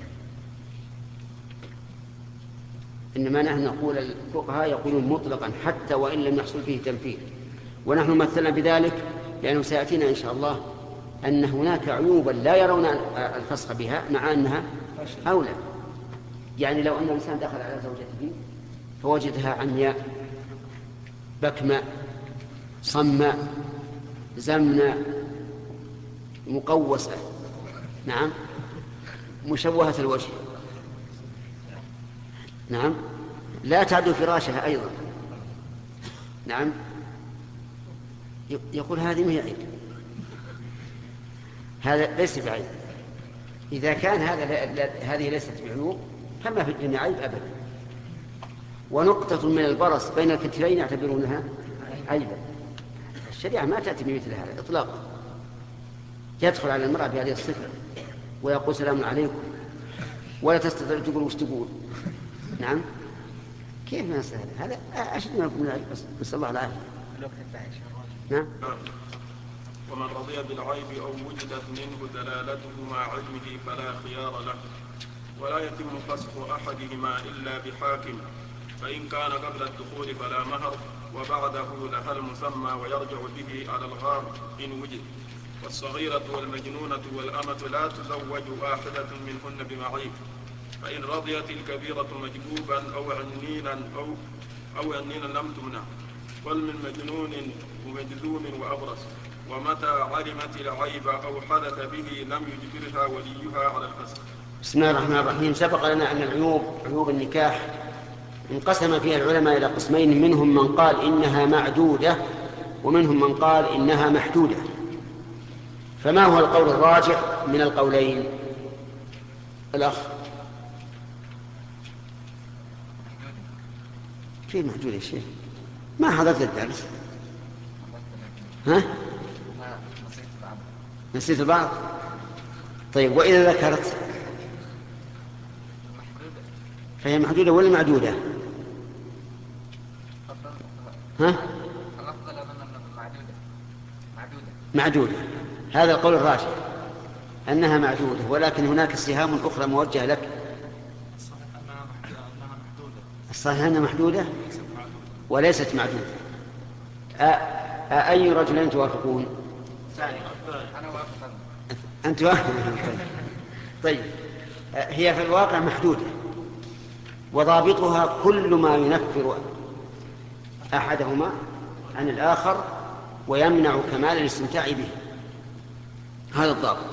إنما نحن نقول الفقهاء يقولون مطلقا حتى وإن لم يحصل فيه تنفيذ، ونحن مثلنا بذلك لأنه سيأتينا إن شاء الله أن هناك عيوبا لا يرون الفسخ بها مع أنها أولى. يعني لو أن الإنسان دخل على زوجته فوجدها عمياء بكماء صماء زمناء مقوسة نعم مشوهة الوجه نعم لا تعدو فراشها أيضا نعم يقول هذه ما هي عيب، هذا ليس بعيب. إذا كان هذا هذه ليست بعيوب فما في الدنيا عيب أبدا. ونقطة من البرص بين الكتفين يعتبرونها عيبا. الشريعة ما تأتي بمثل هذا إطلاقا. يدخل على المرأة بهذه الصفة ويقول سلام عليكم ولا تستطيع تقول وش تقول نعم كيف ما يصير هذا أشد ما يكون العيب. نسأل الله العافية. نعم. ومن رضي بالعيب أو وجدت منه دلالته مع علمه فلا خيار له، ولا يتم فسخ أحدهما إلا بحاكم، فإن كان قبل الدخول فلا مهر وبعده لها المسمى ويرجع به على الغار إن وجد. والصغيرة والمجنونة والأمة لا تزوج واحدة منهن بمعيب، فإن رضيت الكبيرة مجبوبا أو عنينا أو أو عنينا لم تمنع، قل من مجنون ومجذوم وأبرص. ومتى علمت العيب أو حدث به لم يجبرها وليها على الفسخ. بسم الله الرحمن الرحيم. سبق لنا أن العيوب عيوب النكاح انقسم فيها العلماء إلى قسمين، منهم من قال إنها معدودة ومنهم من قال إنها محدودة. فما هو القول الراجح من القولين؟ الأخ كيف محدودة يا شيخ؟ ما حضرت الدرس؟ ها؟ نسيت البعض؟ طيب وإذا ذكرت فهي محدودة ولا معدودة؟ ها؟ معدودة. هذا القول الراجح أنها معدودة، ولكن هناك سهام أخرى موجهة لك. الصحيح أنها محدودة وليست معدودة. أي رجلين توافقون؟ أنت توافقون. طيب هي في الواقع محدودة، وضابطها كل ما ينفر أحدهما عن الآخر ويمنع كمال الاستمتاع به، هذا الضابط.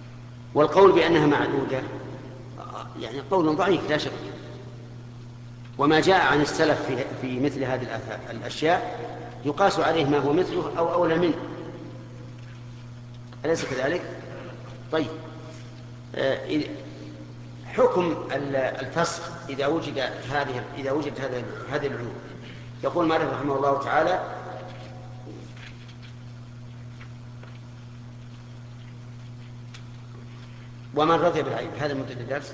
والقول بأنها معدودة يعني قول ضعيف لا شك، وما جاء عن السلف في, في مثل هذه الأشياء يقاس عليه ما هو مثله أو أولى منه، أليس كذلك؟ طيب، حكم الفسخ إذا وجد هذه إذا وجدت هذه هذه العيوب. يقول مالك رحمه الله تعالى: ومن رضي بالعيب، هذا مدة الدرس.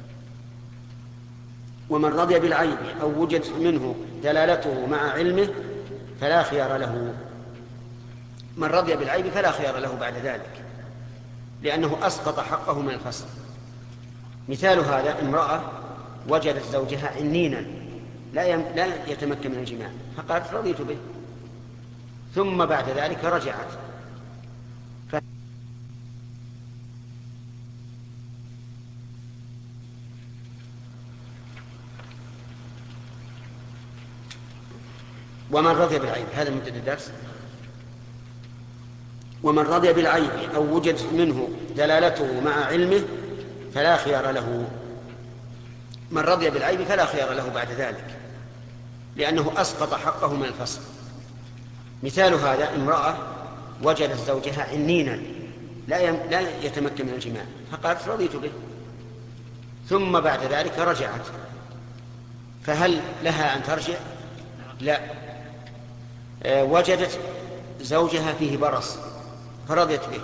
ومن رضي بالعيب أو وجد منه دلالته مع علمه فلا خيار له. من رضي بالعيب فلا خيار له بعد ذلك، لأنه أسقط حقه من الفسخ. مثال هذا: امرأة وجدت زوجها عنينا لا يم... لا يتمكن من الجماع، فقالت: رضيت به، ثم بعد ذلك رجعت. ف... ومن رضي بالعيب، هذا مدة الدرس. ومن رضي بالعيب أو وجد منه دلالته مع علمه فلا خيار له. من رضي بالعيب فلا خيار له بعد ذلك، لأنه أسقط حقه من الفسخ. مثال هذا: امرأة وجدت زوجها عنينا لا, يم... لا يتمكن من الجماع، فقالت: رضيت به، ثم بعد ذلك رجعت. فهل لها أن ترجع؟ لا. أه وجدت زوجها فيه برص فرضيت به،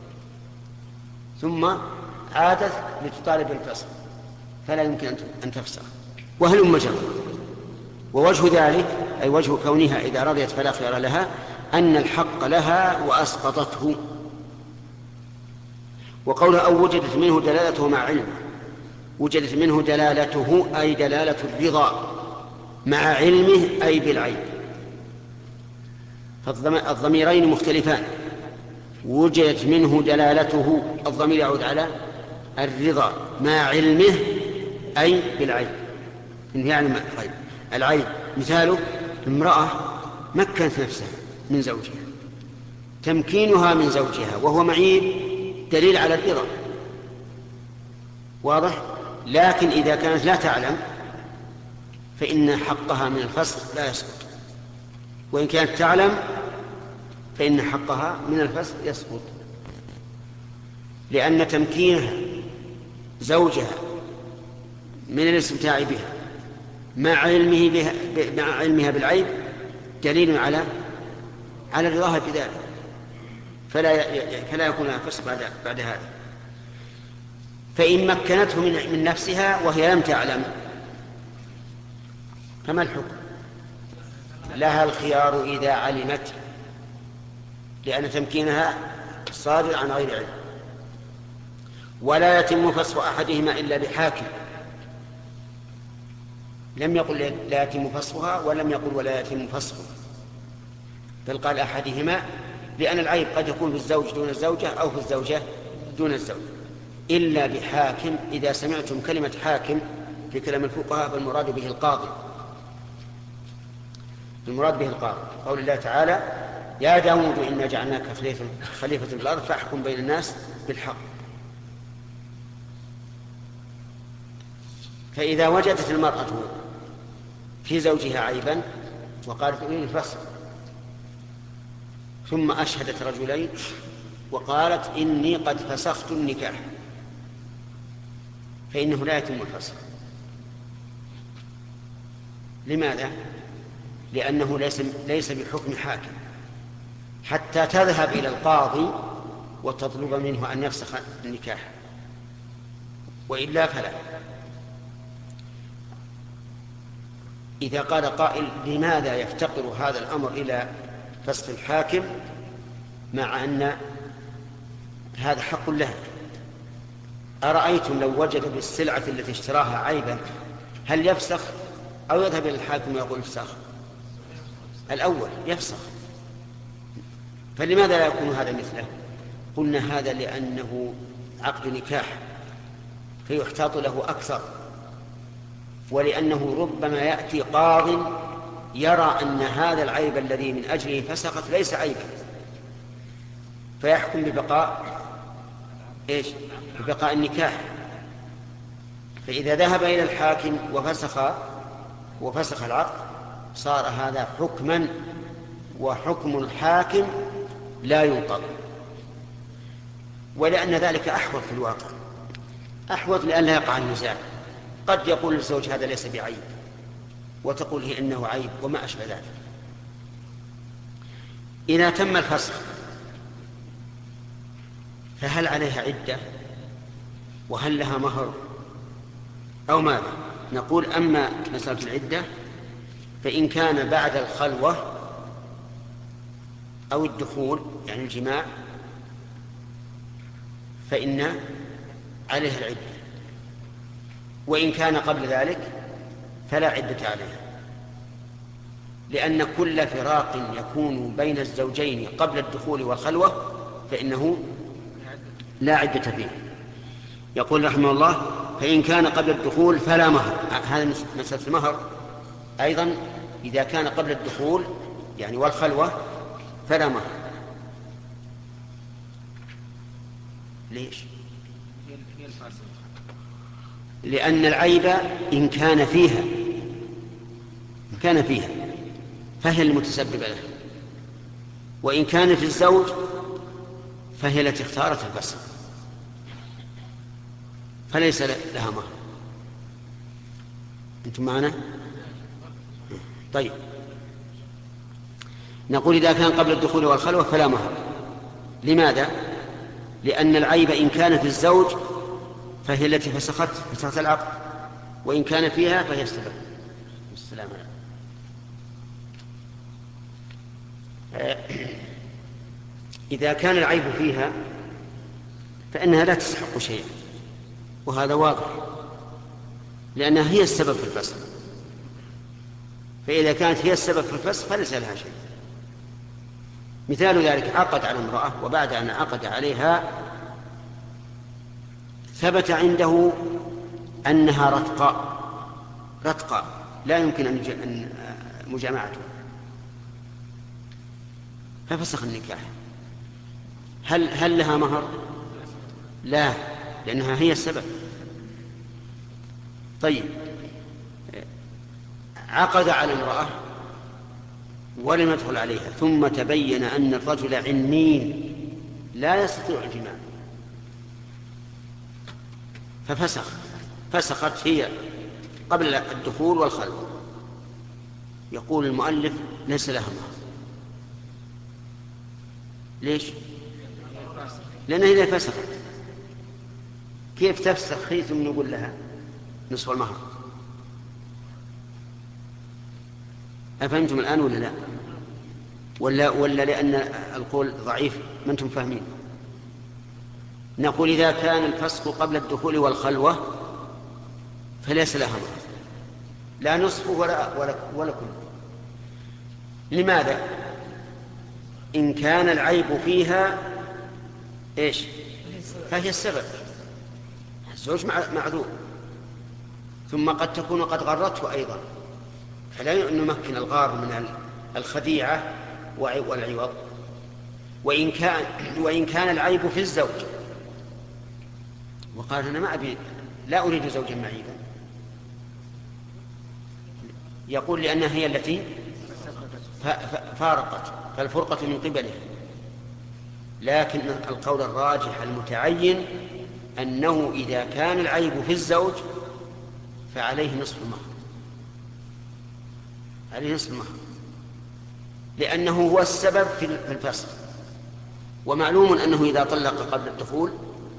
ثم عادت لتطالب بالفسخ، فلا يمكن أن تفسخ. وهل مجرد. ووجه ذلك أي وجه كونها إذا رضيت فلا خيار لها أن الحق لها وأسقطته. وقولها: أو وجدت منه دلالته مع علمه، وجدت منه دلالته أي دلالة الرضا مع علمه أي بالعيب، فالضميرين مختلفان. وجدت منه دلالته، الضمير يعود على الرضا مع علمه أي بالعيب، إنه يعلم طيب العيب. مثاله: امرأة مكنت نفسها من زوجها، تمكينها من زوجها وهو معيب دليل على الرضا، واضح؟ لكن إذا كانت لا تعلم فإن حقها من الفسخ لا يسقط، وإن كانت تعلم فإن حقها من الفسخ يسقط، لأن تمكينها زوجها من الاستمتاع بها مع علمه بها مع علمها بالعيب دليل على على رضاها بذلك، فلا فلا يكون لها فسخ بعد بعد هذا. فإن مكنته من من نفسها وهي لم تعلم فما الحكم؟ لها الخيار إذا علمت، لأن تمكينها صادر عن غير علم. ولا يتم فسخ أحدهما إلا بحاكم، لم يقل لا يتم فسخها ولم يقل ولا يتم فسخها، بل قال أحدهما، لأن العيب قد يكون في الزوج دون الزوجة أو في الزوجة دون الزوج. إلا بحاكم. إذا سمعتم كلمة حاكم في كلام الفقهاء فالمراد به القاضي، المراد به القاضي. قول الله تعالى: يا داود إنا جعلناك خليفة في الأرض فاحكم بين الناس بالحق. فإذا وجدت المرأة في زوجها عيبا وقالت: أريد الفسخ، ثم أشهدت رجلين وقالت: إني قد فسخت النكاح، فإنه لا يتم الفسخ. لماذا؟ لأنه ليس ليس بحكم حاكم حتى تذهب إلى القاضي وتطلب منه أن يفسخ النكاح، وإلا فلا. إذا قال قائل: لماذا يفتقر هذا الأمر إلى فسخ الحاكم مع أن هذا حق له؟ أرأيتم لو وجد بالسلعة التي اشتراها عيبا هل يفسخ أو يذهب إلى الحاكم ويقول افسخ؟ الأول يفسخ. فلماذا لا يكون هذا مثله؟ قلنا هذا لأنه عقد نكاح فيحتاط له أكثر، ولأنه ربما يأتي قاض يرى أن هذا العيب الذي من أجله فسخت ليس عيبا، فيحكم ببقاء إيش؟ ببقاء النكاح. فإذا ذهب إلى الحاكم وفسخ وفسخ العقد صار هذا حكما، وحكم الحاكم لا ينقض. ولأن ذلك أحوط في الواقع، أحوط لأن لا يقع النزاع. قد يقول الزوج هذا ليس بعيب، وتقول هي إنه عيب وما أشبه ذلك. إذا تم الفسخ فهل عليها عدة وهل لها مهر أو ماذا؟ نقول أما مسألة العدة فإن كان بعد الخلوة أو الدخول يعني الجماع فإن عليها العدة، وإن كان قبل ذلك فلا عدة عليها، لأن كل فراق يكون بين الزوجين قبل الدخول والخلوة فإنه لا عدة فيه. يقول رحمه الله فإن كان قبل الدخول فلا مهر. هذا مسألة المهر أيضا إذا كان قبل الدخول يعني والخلوة فلا مهر. ليش؟ لأن العيب إن كان فيها إن كان فيها فهي المتسببة له، وإن كان في الزوج فهي التي اختارت الفسخ فليس لها مهر. أنتم معنا؟ طيب، نقول إذا كان قبل الدخول والخلوة فلا مهر. لماذا؟ لأن العيب إن كان في الزوج فهي التي فسخت فسخت العقد، وإن كان فيها فهي السبب. السلام عليكم. إذا كان العيب فيها فإنها لا تستحق شيئا، وهذا واضح لأنها هي السبب في الفسخ، فإذا كانت هي السبب في الفسخ فليس لها شيء. مثال ذلك عقد على امرأة وبعد أن عقد عليها ثبت عنده أنها رتقاء رتقاء لا يمكن أن مجامعته ففسخ النكاح. هل هل لها مهر؟ لا، لأنها هي السبب. طيب، عقد على امرأة ولم يدخل عليها ثم تبين أن الرجل عنين لا يستطيع الجماع ففسخ فسخت هي قبل الدخول والخلوة. يقول المؤلف ليس لها مهر. ليش؟ لأنها إذا فسخت كيف تفسخ هي ثم نقول لها نصف المهر؟ أفهمتم الآن ولا لا؟ ولا, ولا لأن القول ضعيف ما أنتم فاهمين؟ نقول إذا كان الفسخ قبل الدخول والخلوة فليس لها مهر، لا نصف ولا, ولا, ولا كل. لماذا؟ إن كان العيب فيها إيش؟ فهي السبب. الزوج معذور، ثم قد تكون قد غرته أيضا، فلا نمكن الغار من الخديعة والعوض. وإن كان, وإن كان العيب في الزوج وقال أنا ما أبي لا أريد زوجا معيبا، يقول لأنها هي التي فارقت فالفرقة من قبله. لكن القول الراجح المتعين أنه إذا كان العيب في الزوج فعليه نصف المهر، عليه نصف المهر، لأنه هو السبب في الفسخ. ومعلوم أنه إذا طلق قبل الدخول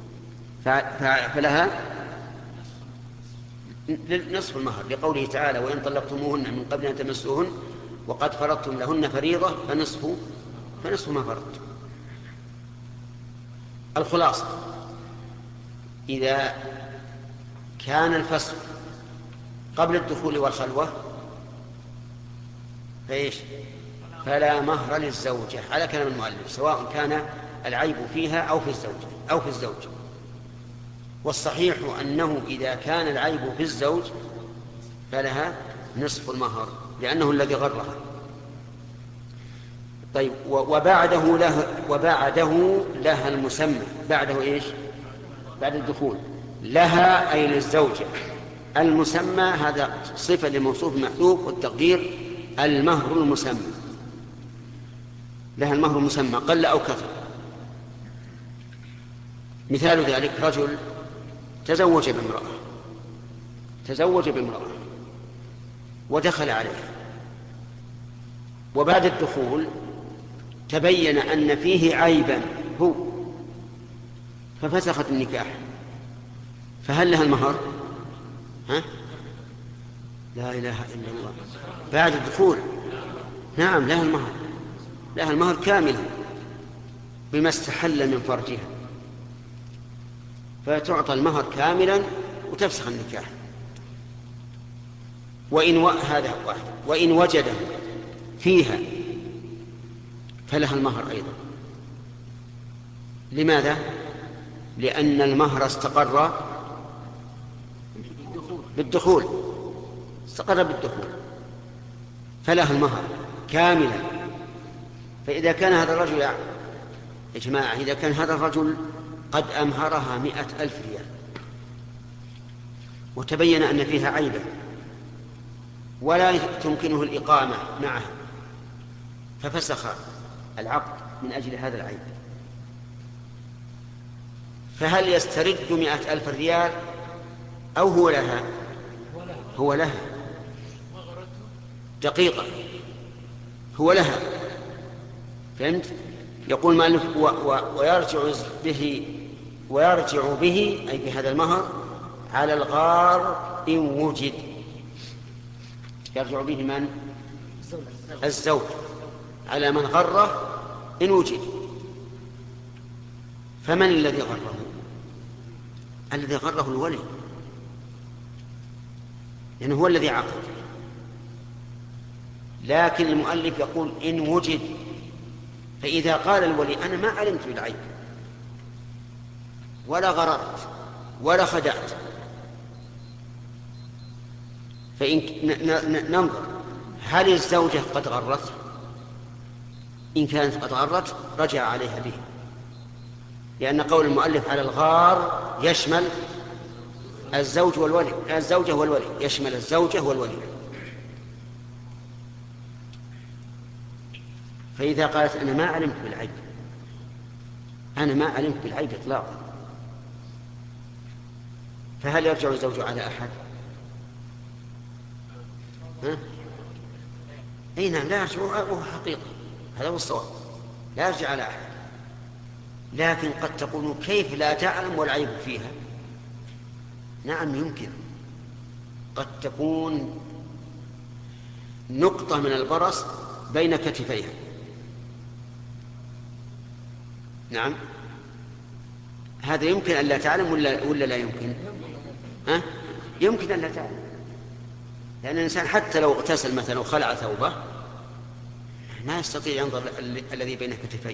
فلها نصف المهر، لقوله تعالى وإن طلقتموهن من قبل أن تمسوهن وقد فرضتم لهن فريضة فنصف فنصف ما فرضتم. الخلاصة إذا كان الفسخ قبل الدخول والخلوة فإيش؟ فلا مهر للزوجة على كلام المؤلف، سواء كان العيب فيها أو في الزوج أو في الزوج. والصحيح أنه إذا كان العيب في الزوج فلها نصف المهر لأنه الذي غرها. طيب، وبعده له وبعده لها المسمى. بعده إيش؟ بعد الدخول لها أي للزوجة المسمى هذا صفة لموصوف محذوف، والتقدير المهر المسمى، لها المهر المسمى قل أو كثر. مثال ذلك رجل تزوج بامرأة تزوج بامرأة ودخل عليها، وبعد الدخول تبين أن فيه عيبا هو ففسخت النكاح، فهل لها المهر؟ ها؟ لا إله إلا الله. بعد الدخول نعم لها المهر، لها المهر كاملا بما استحل من فرجها، فتعطى المهر كاملا وتفسخ النكاح. وإن و... هذا واحد. وإن وجد فيها فلها المهر أيضا. لماذا؟ لأن المهر استقر بالدخول استقر بالدخول فلها المهر كاملا. فإذا كان هذا الرجل يا جماعة إذا كان هذا الرجل قد أمهرها مئة ألف ريال وتبين أن فيها عيبا ولا تمكنه الإقامة معها، ففسخ العقد من أجل هذا العيب، فهل يسترد مئة ألف ريال أو هو لها؟ هو لها دقيقة، هو لها. فهمت؟ يقول مالك و... و... ويرجع به ويرجع به أي بهذا المهر على الغار إن وجد. يرجع به من؟ الزوج على من غره إن وجد. فمن الذي غره؟ الذي غره الولي، لأنه هو الذي عقد. لكن المؤلف يقول إن وجد، فإذا قال الولي أنا ما علمت بالعيب ولا غررت ولا خدعت، فإن ننظر هل الزوجة قد غرت؟ إن كانت قد غرت رجع عليها به، لأن قول المؤلف على الغار يشمل الزوج والولي الزوجة والولي يشمل الزوجة والولي. فإذا قالت أنا ما علمت بالعيب أنا ما علمت بالعيب إطلاقا، فهل يرجع الزوج على أحد؟ ها؟ أي نعم لا يرجع، وهو حقيقة هذا هو الصواب، لا يرجع على أحد. لكن قد تقول كيف لا تعلم والعيب فيها؟ نعم يمكن، قد تكون نقطة من البرص بين كتفيها. نعم هذا يمكن أن لا تعلم ولا, ولا لا يمكن؟ ها؟ يمكن أن لا تعلم، لأن الإنسان حتى لو اغتسل مثلا وخلع ثوبه ما يستطيع ينظر الذي بين كتفيه،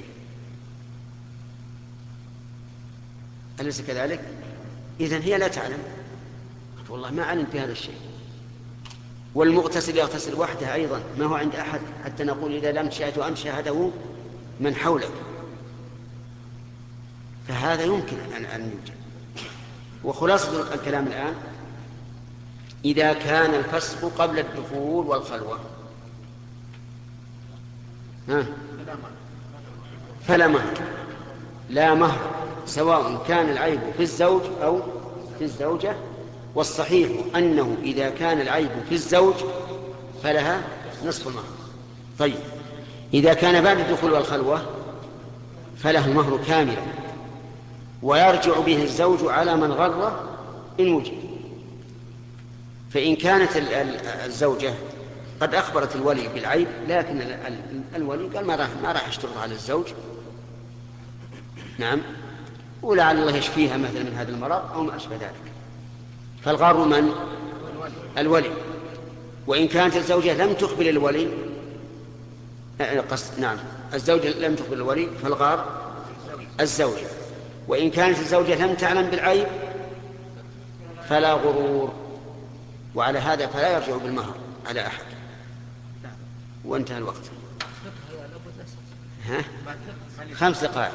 أليس كذلك؟ إذن هي لا تعلم، والله ما علم في هذا الشيء. والمغتسل يغتسل وحده أيضا، ما هو عند أحد حتى نقول إذا لم تشاهد وأن شاهده من حولك، فهذا يمكن أن يوجد. وخلاصة الكلام الآن إذا كان الفسق قبل الدخول والخلوة ها فلا مهر، لا مهر سواء كان العيب في الزوج أو في الزوجة. والصحيح أنه إذا كان العيب في الزوج فلها نصف المهر. طيب إذا كان بعد الدخول والخلوة فله المهر كاملا، ويرجع به الزوج على من غره إن وجد. فإن كانت الزوجة قد أخبرت الولي بالعيب لكن الولي قال ما راح ما راح يشترط على الزوج، نعم، ولعل الله يشفيها مثلا من هذا المرض أو ما أشبه ذلك، فالغار من؟ الولي. وإن كانت الزوجة لم تخبر الولي قصد نعم الزوجة لم تخبر الولي فالغار الزوجة. وإن كانت الزوجة لم تعلم بالعيب فلا غرور، وعلى هذا فلا يرجع بالمهر على أحد. وانتهى الوقت. ها؟ خمس دقائق.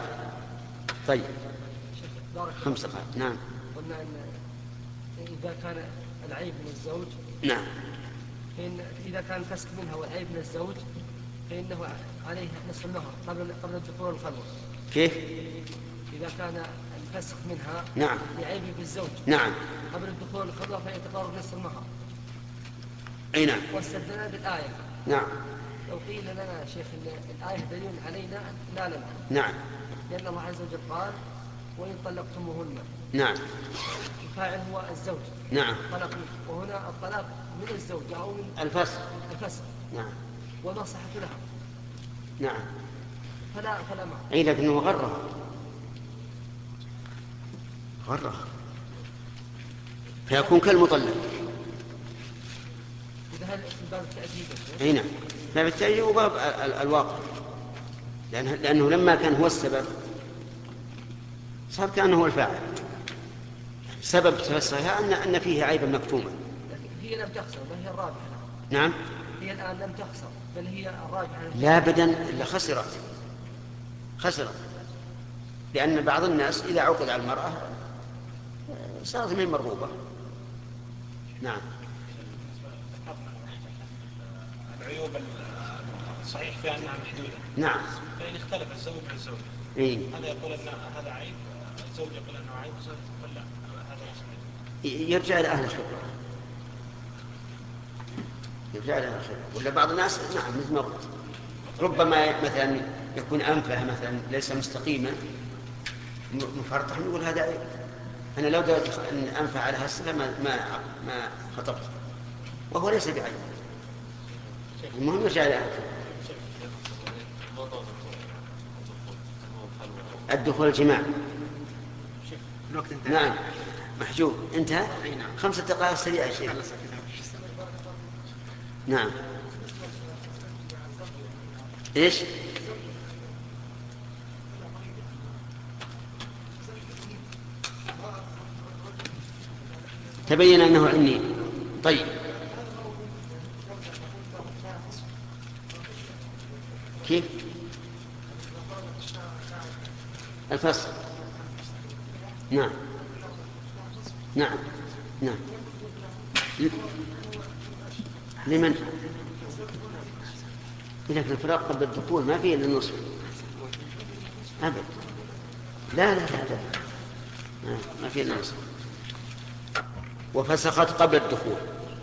طيب خمس دقائق. نعم. قلنا أن إذا كان العيب من الزوج. نعم. فإن إذا كان الفسق منها والعيب من الزوج فإنه عليه نصف المهر قبل قبل الدخول الخلوة. كيف؟ إذا كان الفسق منها نعم لعيب بالزوج نعم قبل الدخول الخلوة فيتقرر نصف المهر. أي نعم. واستدلنا بالآية. نعم. لو قيل لنا يا شيخ ان الآية دليل علينا لا لنا. نعم. لأن الله عز وجل قال وإن طلقتموهن. نعم. الفاعل هو الزوج. نعم. طلق، وهنا الطلاق من الزوج أو من الفسق. الفسق. نعم. ونصحت لها. نعم. فلا فلا معه. أي لكنه غره غره فيكون كالمطلق. إذا هل في باب التأديب؟ أي نعم. باب التأديب وباب الواقع، لأنه, لأنه لما كان هو السبب صار كأنه هو الفاعل. سبب تفسرها أن أن فيه عيبا مكتوما. هي لم تخسر بل هي الرابحة. نعم. هي الآن لم تخسر بل هي الرابحة. لا أبدا إلا خسرت خسرت لأن بعض الناس إذا عقد على المرأة صارت من مرغوبة. نعم. العيوب الصحيح فيها أنها محدودة. نعم. فإن اختلف الزوج عن الزوج إيه؟ هذا يقول أن هذا عيب، الزوج يقول أنه عيب، الزوج يقول لا هذا صحيح. يرجع إلى أهل الخبرة. يرجع إلى أهل الخبرة. ولا بعض الناس نعم مثل ما قلت ربما مثلا يكون أنفه مثلا ليس مستقيما مفرطح يقول هذا عيب. أنا لو قلت أن أنفع على هالصفة ما ما ما خطبت، وهو ليس بعيب. المهم يرجع إلى أهل الخبرة. الدخول الجماع. نعم محجوب. انتهى. خمسة دقائق سريعة شيء. نعم. ايش؟ تبين انه عني. طيب كيف الفصل؟ نعم نعم نعم. لمن؟ لكن الفراق قبل الدخول ما فيه الا النصف ابد. لا لا لا ابدا ما فيه الا النصف. وفسخت قبل الدخول.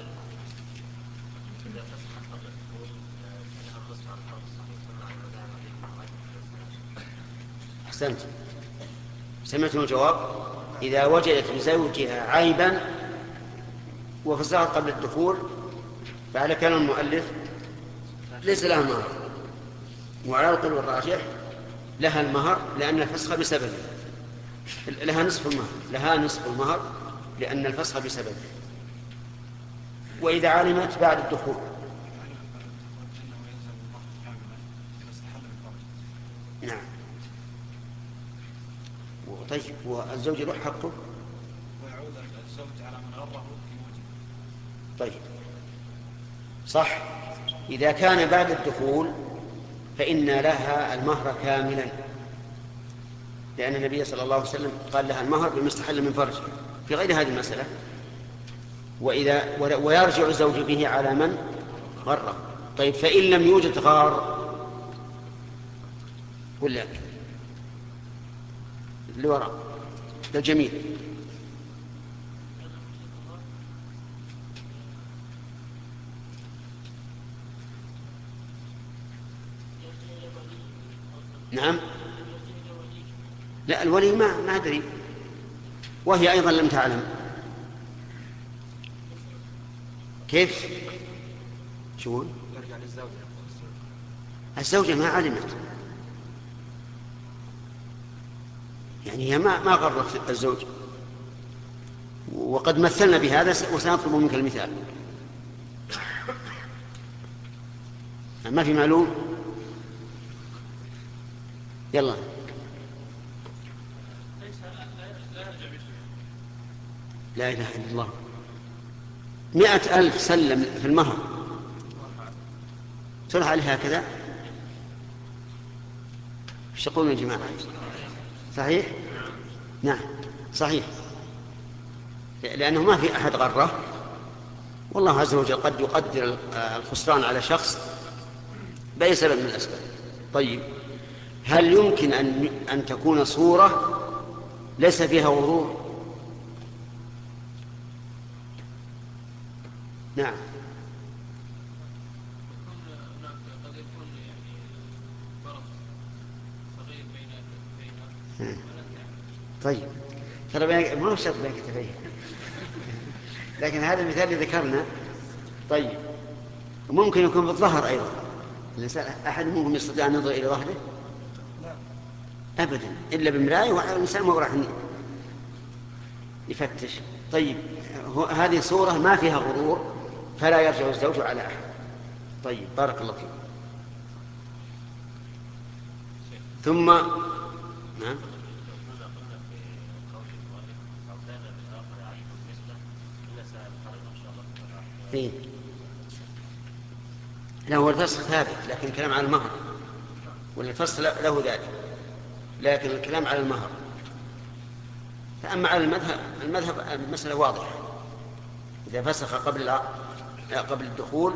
أحسنت. سمعتم الجواب؟ إذا وجدت لزوجها عيبا وفسخت قبل الدخول فعلى كلام المؤلف ليس لها مهر، وعلى القول الراجح لها المهر لأن الفسخ بسببه. لها نصف المهر لها نصف المهر لأن الفسخ بسببه. وإذا علمت بعد الدخول نعم. طيب والزوج يروح حقه ويعود الزوج على من غره. طيب صح. إذا كان بعد الدخول فإن لها المهر كاملا، لأن النبي صلى الله عليه وسلم قال لها المهر بالمستحل من فرجه في غير هذه المسألة. وإذا ويرجع الزوج به على من غره. طيب فإن لم يوجد غار ولا اللي وراء ده جميل. نعم. لا الولي ما ما أدري وهي أيضا لم تعلم. كيف؟ شو؟ يرجع للزوجة. الزوجة ما علمت، يعني هي ما ما غرت الزوج. وقد مثلنا بهذا وسنطلب منك المثال. ما في معلوم؟ يلا. لا إله إلا الله. مئة ألف سلم في المهر تلح عليها هكذا. ايش تقولون يا جماعة؟ صحيح؟ نعم صحيح، لأنه ما في أحد غره والله عز وجل قد يقدر الخسران على شخص بأي سبب من الأسباب. طيب، هل يمكن أن أن تكون صورة ليس فيها غرور؟ نعم. طيب، ترى ما هو شرط بين كتفيه، لكن هذا المثال اللي ذكرنا. طيب، ممكن يكون بالظهر أيضا. الإنسان أحد منكم يستطيع أن ينظر إلى ظهره؟ أبدا، إلا بمراية، والإنسان ما راح يفتش. طيب، هذه صورة ما فيها غرور، فلا يرجع الزوج على أحد. طيب، بارك الله فيكم. ثم نعم. إيه؟ لا، هو الفصل ثابت، لكن الكلام على المهر، والفصل له ذلك، لكن الكلام على المهر. فأما على المذهب، المذهب المسألة واضحة، إذا فسخ قبل قبل الدخول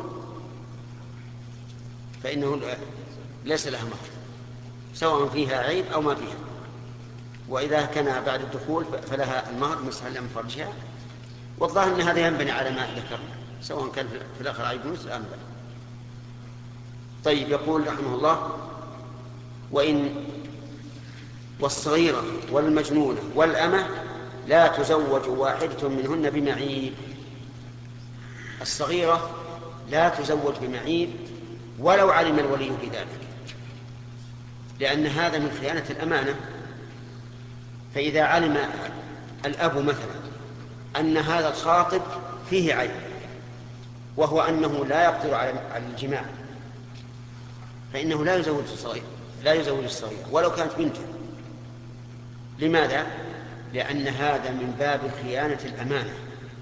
فإنه ليس لها مهر، سواء فيها عيب أو ما فيها. وإذا كان بعد الدخول فلها المهر مسهل من فرجها. والظاهر أن هذا ينبني على ما ذكرنا، سواء كان في الآخر عيب مثل أم لا. طيب، يقول رحمه الله: وإن والصغيرة والمجنونة والأمة لا تزوج واحدة منهن بمعيب. الصغيرة لا تزوج بمعيب ولو علم الولي بذلك، لأن هذا من خيانة الأمانة. فإذا علم الأب مثلا أن هذا الخاطب فيه عيب، وهو أنه لا يقدر على الجماع، فإنه لا يزوج الصغير لا يزوج الصغير ولو كانت بنته. لماذا؟ لأن هذا من باب خيانة الأمانة.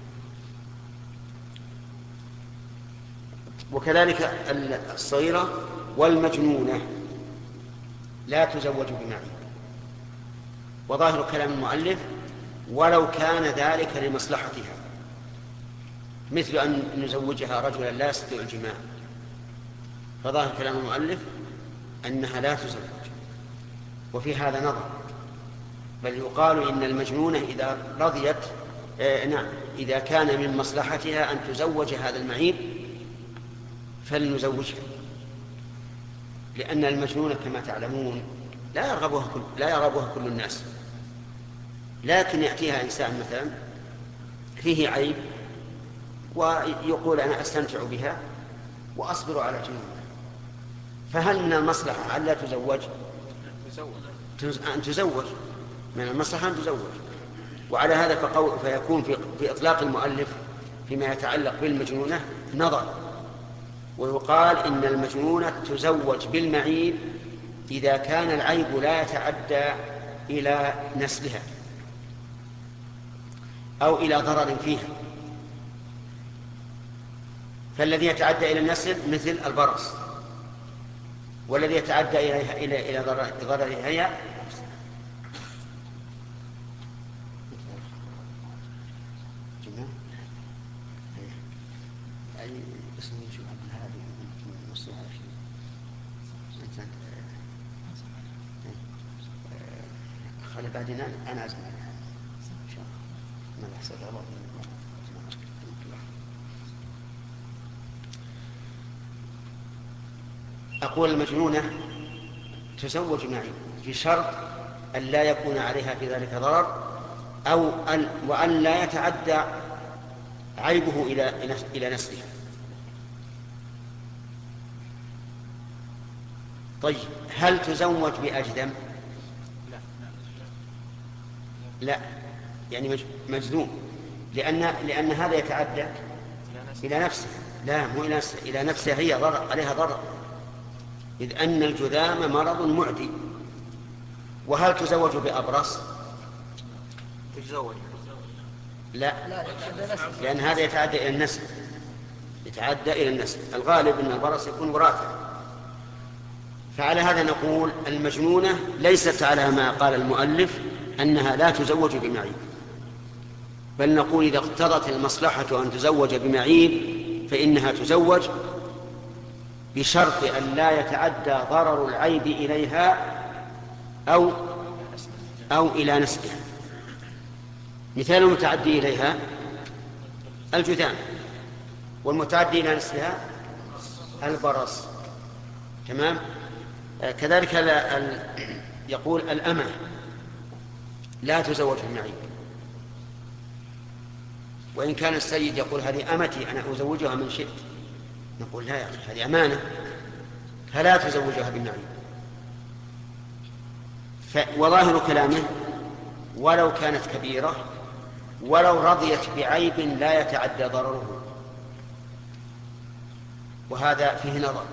وكذلك الصغيرة والمجنونة لا تزوج بمعيب. وظاهر كلام المؤلف: ولو كان ذلك لمصلحتها، مثل أن نزوجها رجلا لا يستطيع الجماع. فظاهر كلام المؤلف أنها لا تزوج. وفي هذا نظر، بل يقال إن المجنونة إذا رضيت آه نعم إذا كان من مصلحتها أن تزوج هذا المعيب فلنزوجها، لأن المجنونة كما تعلمون لا يرغبها كل, لا يرغبها كل الناس. لكن يأتيها إنسان مثلا فيه عيب ويقول أنا أستمتع بها وأصبر على جنونها، فهل من المصلحة أن لا تزوج؟ أن تزوج، من المصلحة أن تزوج. وعلى هذا فقول فيكون في, في إطلاق المؤلف فيما يتعلق بالمجنونة نظر، ويقال إن المجنونة تزوج بالمعيب إذا كان العيب لا يتعدى إلى نسلها أو إلى ضرر فيها. فالذي يتعدى إلى النسل مثل البرص، والذي يتعدى إلى إلى إلى ضررها هي خلي بعدين أنا أزمع إن شاء الله ما أحسن الله. أقول المجنونة تزوج معي في شرط أن لا يكون عليها في ذلك ضرر، أو أن وأن لا يتعدى عيبه إلى إلى نسلها. طيب، هل تزوج بأجدم؟ لا، يعني مجذوم، لأن لأن هذا يتعدى إلى نفسه. لا، مو إلى نفسه، إلى نفسها هي ضرر عليها ضرر، إذ أن الجذام مرض معدي. وهل تزوج بأبرص؟ تتزوج؟ لا، لأن هذا يتعدى إلى النسل، يتعدى إلى النسل. الغالب أن البرص يكون وراثة. فعلى هذا نقول المجنونة ليست على ما قال المؤلف أنها لا تزوج بمعيب، بل نقول إذا اقتضت المصلحة أن تزوج بمعيب فإنها تزوج بشرط أن لا يتعدى ضرر العيب إليها أو أو إلى نسبها. مثال المتعدي إليها الجذام، والمتعدي إلى نسبها البرص. تمام. كذلك يقول الأمة لا تزوج بالمعيب، وإن كان السيد يقول هذه أمتي أنا أزوجها من شئت، نقول لا يا أخي هذه أمانة فلا تزوجها بالمعيب. وظاهر كلامه ولو كانت كبيرة ولو رضيت بعيب لا يتعدى ضرره، وهذا فيه نظر.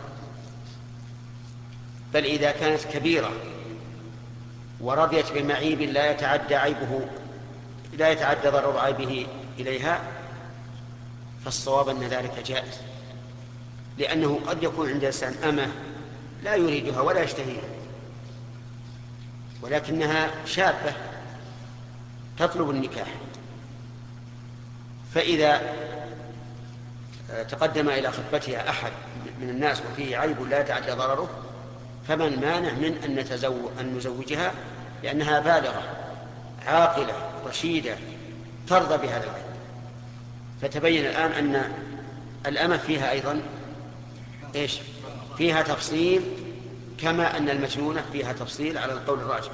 بل إذا كانت كبيرة ورضيت بمعيب لا يتعدى عيبه لا يتعدى ضرر عيبه إليها فالصواب أن ذلك جائز، لأنه قد يكون عند الإنسان أمة لا يريدها ولا يشتهيها ولكنها شابة تطلب النكاح، فإذا تقدم إلى خطبتها أحد من الناس وفيه عيب لا يتعدى ضرره فمن مانع من أن نتزوج أن نزوجها، لأنها بالغة عاقلة رشيدة ترضى بهذا العيب. فتبين الآن أن الأمة فيها أيضا إيش؟ فيها تفصيل، كما أن المجنونة فيها تفصيل على القول الراجح.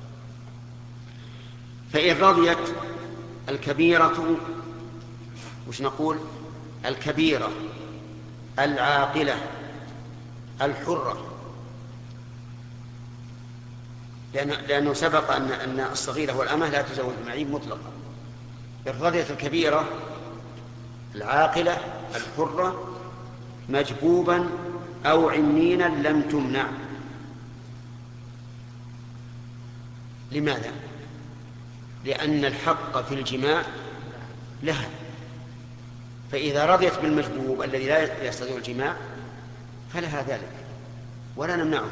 فإن رضيت الكبيرة، وش نقول؟ الكبيرة العاقلة الحرة، لأنه سبق أن أن الصغيرة والأمة لا تزوج بالمعيب مطلقا. إن رضيت الكبيرة العاقلة الحرة مجبوبا أو عنينا لم تمنع. لماذا؟ لأن الحق في الجماع لها، فإذا رضيت بالمجبوب الذي لا يستطيع الجماع فلها ذلك ولا نمنعه.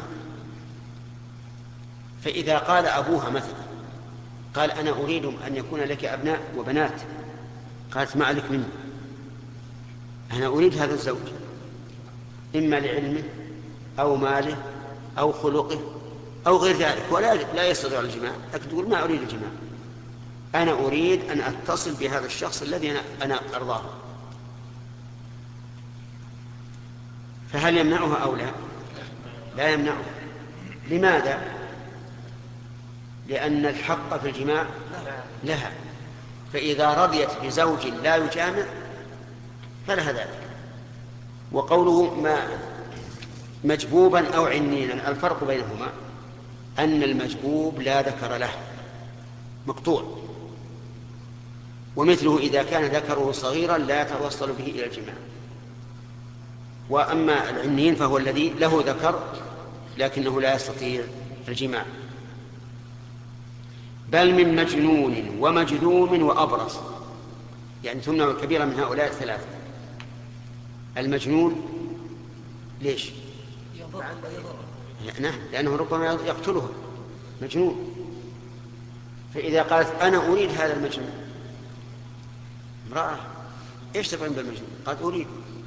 فإذا قال أبوها مثلا قال أنا أريد أن يكون لك أبناء وبنات، قالت ما عليك مني، أنا أريد هذا الزوج إما لعلمه أو ماله أو خلقه أو غير ذلك، ولا لا يستطيع الجماع، لكن تقول ما أريد الجماع، أنا أريد أن أتصل بهذا الشخص الذي أنا, أنا أرضاه. فهل يمنعها أو لا؟ لا يمنعها. لماذا؟ لأن الحق في الجماع لها، فإذا رضيت بزوج لا يجامع فلها ذلك. وقوله ما مجبوبا أو عنينا، الفرق بينهما أن المجبوب لا ذكر له مقطوع، ومثله إذا كان ذكره صغيرا لا يتوصل به إلى الجماع. وأما العنين فهو الذي له ذكر لكنه لا يستطيع الجماع. بل من مجنون ومجذوم وأبرص، يعني تمنع الكبيرة من هؤلاء الثلاثة. المجنون ليش؟ نعم، لأنه ربما يقتلها مجنون. فإذا قالت أنا أريد هذا المجنون، امرأة إيش تفعل بالمجنون؟ قالت أريد،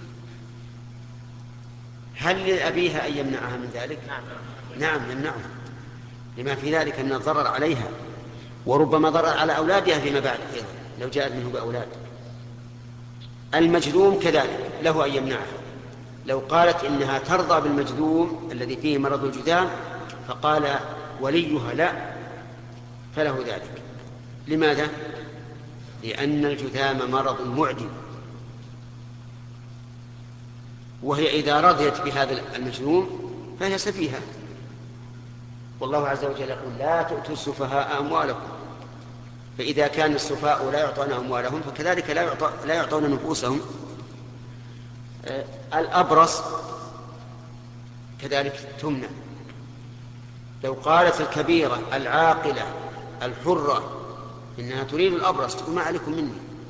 هل لأبيها أن يمنعها من ذلك؟ نعم يمنعها، لما في ذلك أن الضرر عليها وربما ضرر على أولادها فيما بعد أيضا لو جاءت منه بأولاد. المجذوم كذلك له أن يمنعها، لو قالت إنها ترضى بالمجذوم الذي فيه مرض الجذام فقال وليها لا فله ذلك. لماذا؟ لأن الجذام مرض معدي، وهي إذا رضيت بهذا المجذوم فهي سفيهة، والله عز وجل يقول لا تؤتوا السفهاء أموالكم. فإذا كان السفهاء لا يعطون أموالهم فكذلك لا, يعطى لا يعطون نفوسهم. آه الأبرص كذلك تمنع. لو قالت الكبيرة العاقلة الحرة إنها تريد الأبرص تقول ما عليكم مني،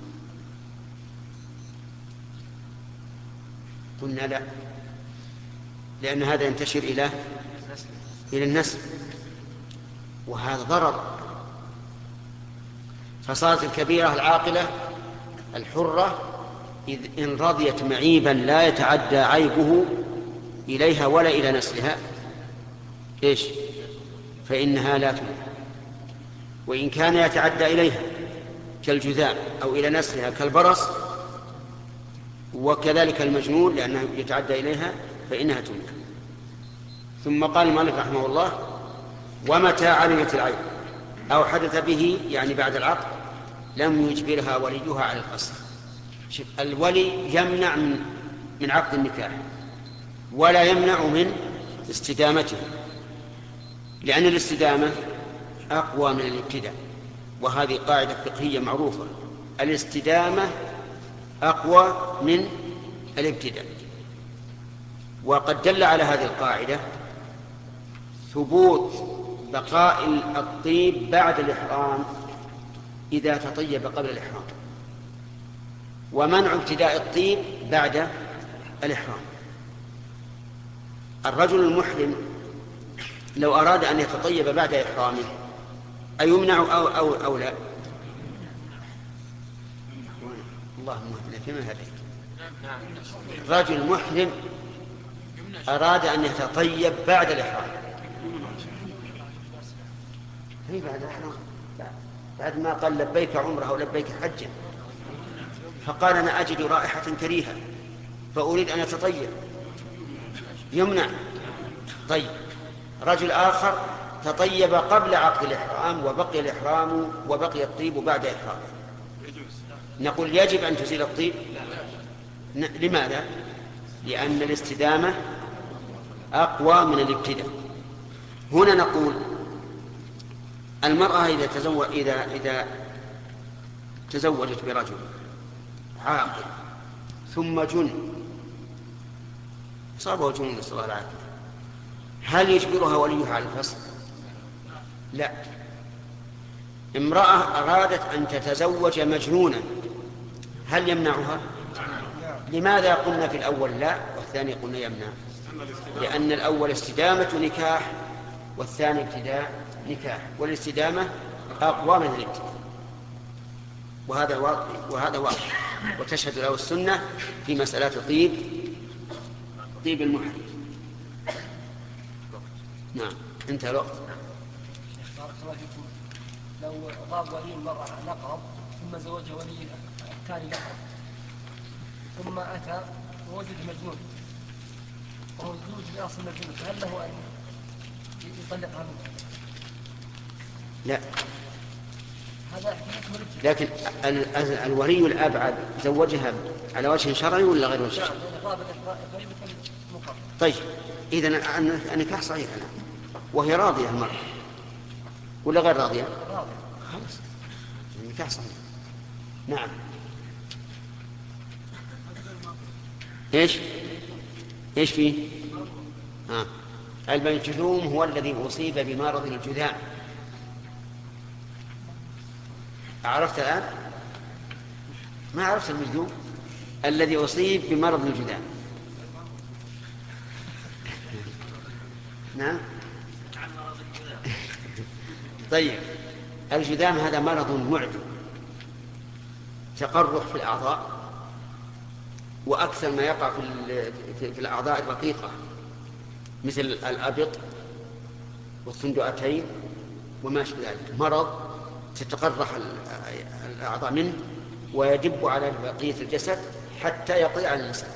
قلنا لا، لأن هذا ينتشر إلى إلى النسل وهذا ضرر. فصارت الكبيرة العاقلة الحرة إذ إن رضيت معيبا لا يتعدى عيبه إليها ولا إلى نسلها إيش؟ فإنها لا تنكح. وإن كان يتعدى إليها كالجذام أو إلى نسلها كالبرص وكذلك المجنون لأنه يتعدى إليها فإنها تنكح. ثم قال المؤلف رحمه الله: ومتى علمت العيب أو حدث به يعني بعد العقد لم يجبرها وليها على الفسخ. الولي يمنع من من عقد النكاح ولا يمنع من استدامته، لأن الاستدامة أقوى من الابتداء، وهذه قاعدة فقهية معروفة: الاستدامة أقوى من الابتداء. وقد دل على هذه القاعدة ثبوت بقاء الطيب بعد الإحرام إذا تطيب قبل الإحرام، ومنع ابتداء الطيب بعد الإحرام. الرجل المحرم لو أراد أن يتطيب بعد إحرامه أيمنع أو, أو, أو لا؟ اللهم اهدنا فيمن هديت. رجل محرم أراد أن يتطيب بعد الإحرام، هي بعد الإحرام بعد ما قال لبيك عمره أو لبيك حجا، فقال أنا أجد رائحة كريهة فأريد أن أتطيب، يمنع. طيب رجل آخر تطيب قبل عقد الإحرام وبقي الإحرام وبقي الطيب بعد إحرام، نقول يجب أن تزيل الطيب. لماذا؟ لأن الاستدامة أقوى من الابتداء. هنا نقول المرأة إذا تزوج إذا إذا تزوجت برجل عاقل ثم جن صابه جنون نسأل الله العافية، هل يجبرها وليها على الفسخ؟ لا. امرأة أرادت أن تتزوج مجنونا هل يمنعها؟ لماذا قلنا في الأول لا والثاني قلنا يمنع؟ لأن الأول استدامة نكاح والثاني ابتداء نكاح، والاستدامة أقوى من الابتداء، وهذا وهذا واضح. وتشهد له السنة في مسألة طيب طيب المحرم. نعم انتهى الوقت. لو غاب ولي المرأة نقرب ثم زوج ولي الثاني نقرب ثم أتى ووجد مجنون وهو زوج بأصل مجنون، فهل له أن يطلقها منه؟ لا. هذا لكن الولي الأبعد زوجها على وجه شرعي ولا غير وجه شرعي؟ طيب إذن النكاح صحيح الآن وهي راضية المرأة ولا غير راضية؟ خلاص النكاح صحيح. نعم. ايش ايش فيه؟ ها المجذوم هو الذي أصيب بمرض الجذام. عرفت الآن؟ ما عرفت المجذوم الذي أصيب بمرض الجذام. نعم. طيب الجذام هذا مرض معدي تقرح في الأعضاء، وأكثر ما يقع في في الأعضاء الرقيقة مثل الأبط والثندؤتين وما شابه ذلك، مرض تتقرح الأعضاء منه ويدب على بقية الجسد حتى يقضي على الإنسان،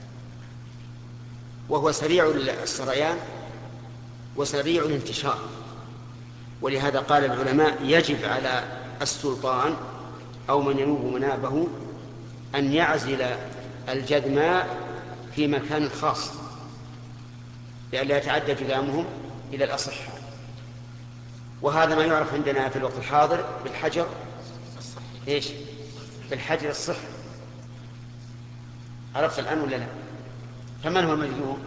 وهو سريع السريان وسريع الانتشار. ولهذا قال العلماء يجب على السلطان أو من ينوب منابه أن يعزل الجذماء في مكان خاص لئلا يتعدى جذامهم إلى الأصحاء. وهذا ما يعرف عندنا في الوقت الحاضر بالحجر إيش؟ بالحجر الصحي. عرفت الآن ولا لا؟ فمن هو المجذوم؟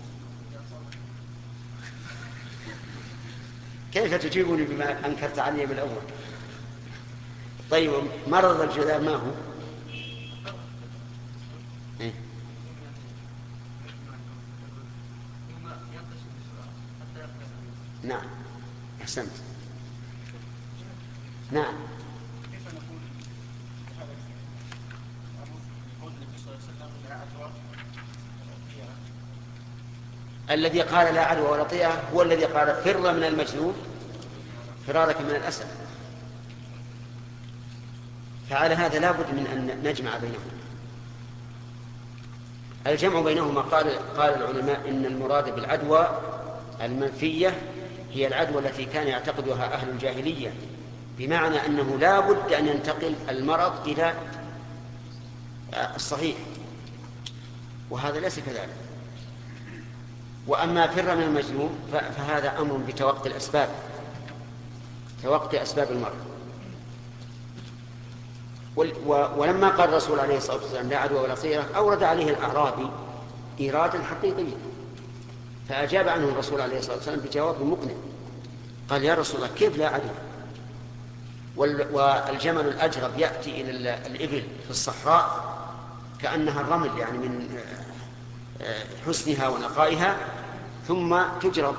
كيف تجيبني بما أنكرت علي بالأول؟ طيب مرض الجذام ما هو؟ إيه؟ نعم أحسنت. نعم. كيف نقول الذي قال لا عدوى ولا طيئة هو الذي قال فر من المجنون فرارك من الأسد. فعلى هذا لا بد من أن نجمع بينهما. الجمع بينهما قال قال العلماء إن المراد بالعدوى المنفية هي العدوى التي كان يعتقدها أهل الجاهلية، بمعنى أنه لا بد أن ينتقل المرض إلى الصحيح، وهذا ليس كذلك. وأما فر من المجنون فهذا أمر بتوقي الأسباب، توقي أسباب المرض. ولما قال الرسول عليه الصلاة والسلام لا عدوى ولا طيرة أورد عليه الأعرابي إيرادا حقيقيا، فأجاب عنه الرسول عليه الصلاة والسلام بجواب مقنع. قال يا رسول الله كيف لا عدوى؟ والجمل الأجرب يأتي إلى الإبل في الصحراء كأنها الرمل، يعني من حسنها ونقائها، ثم تجرب،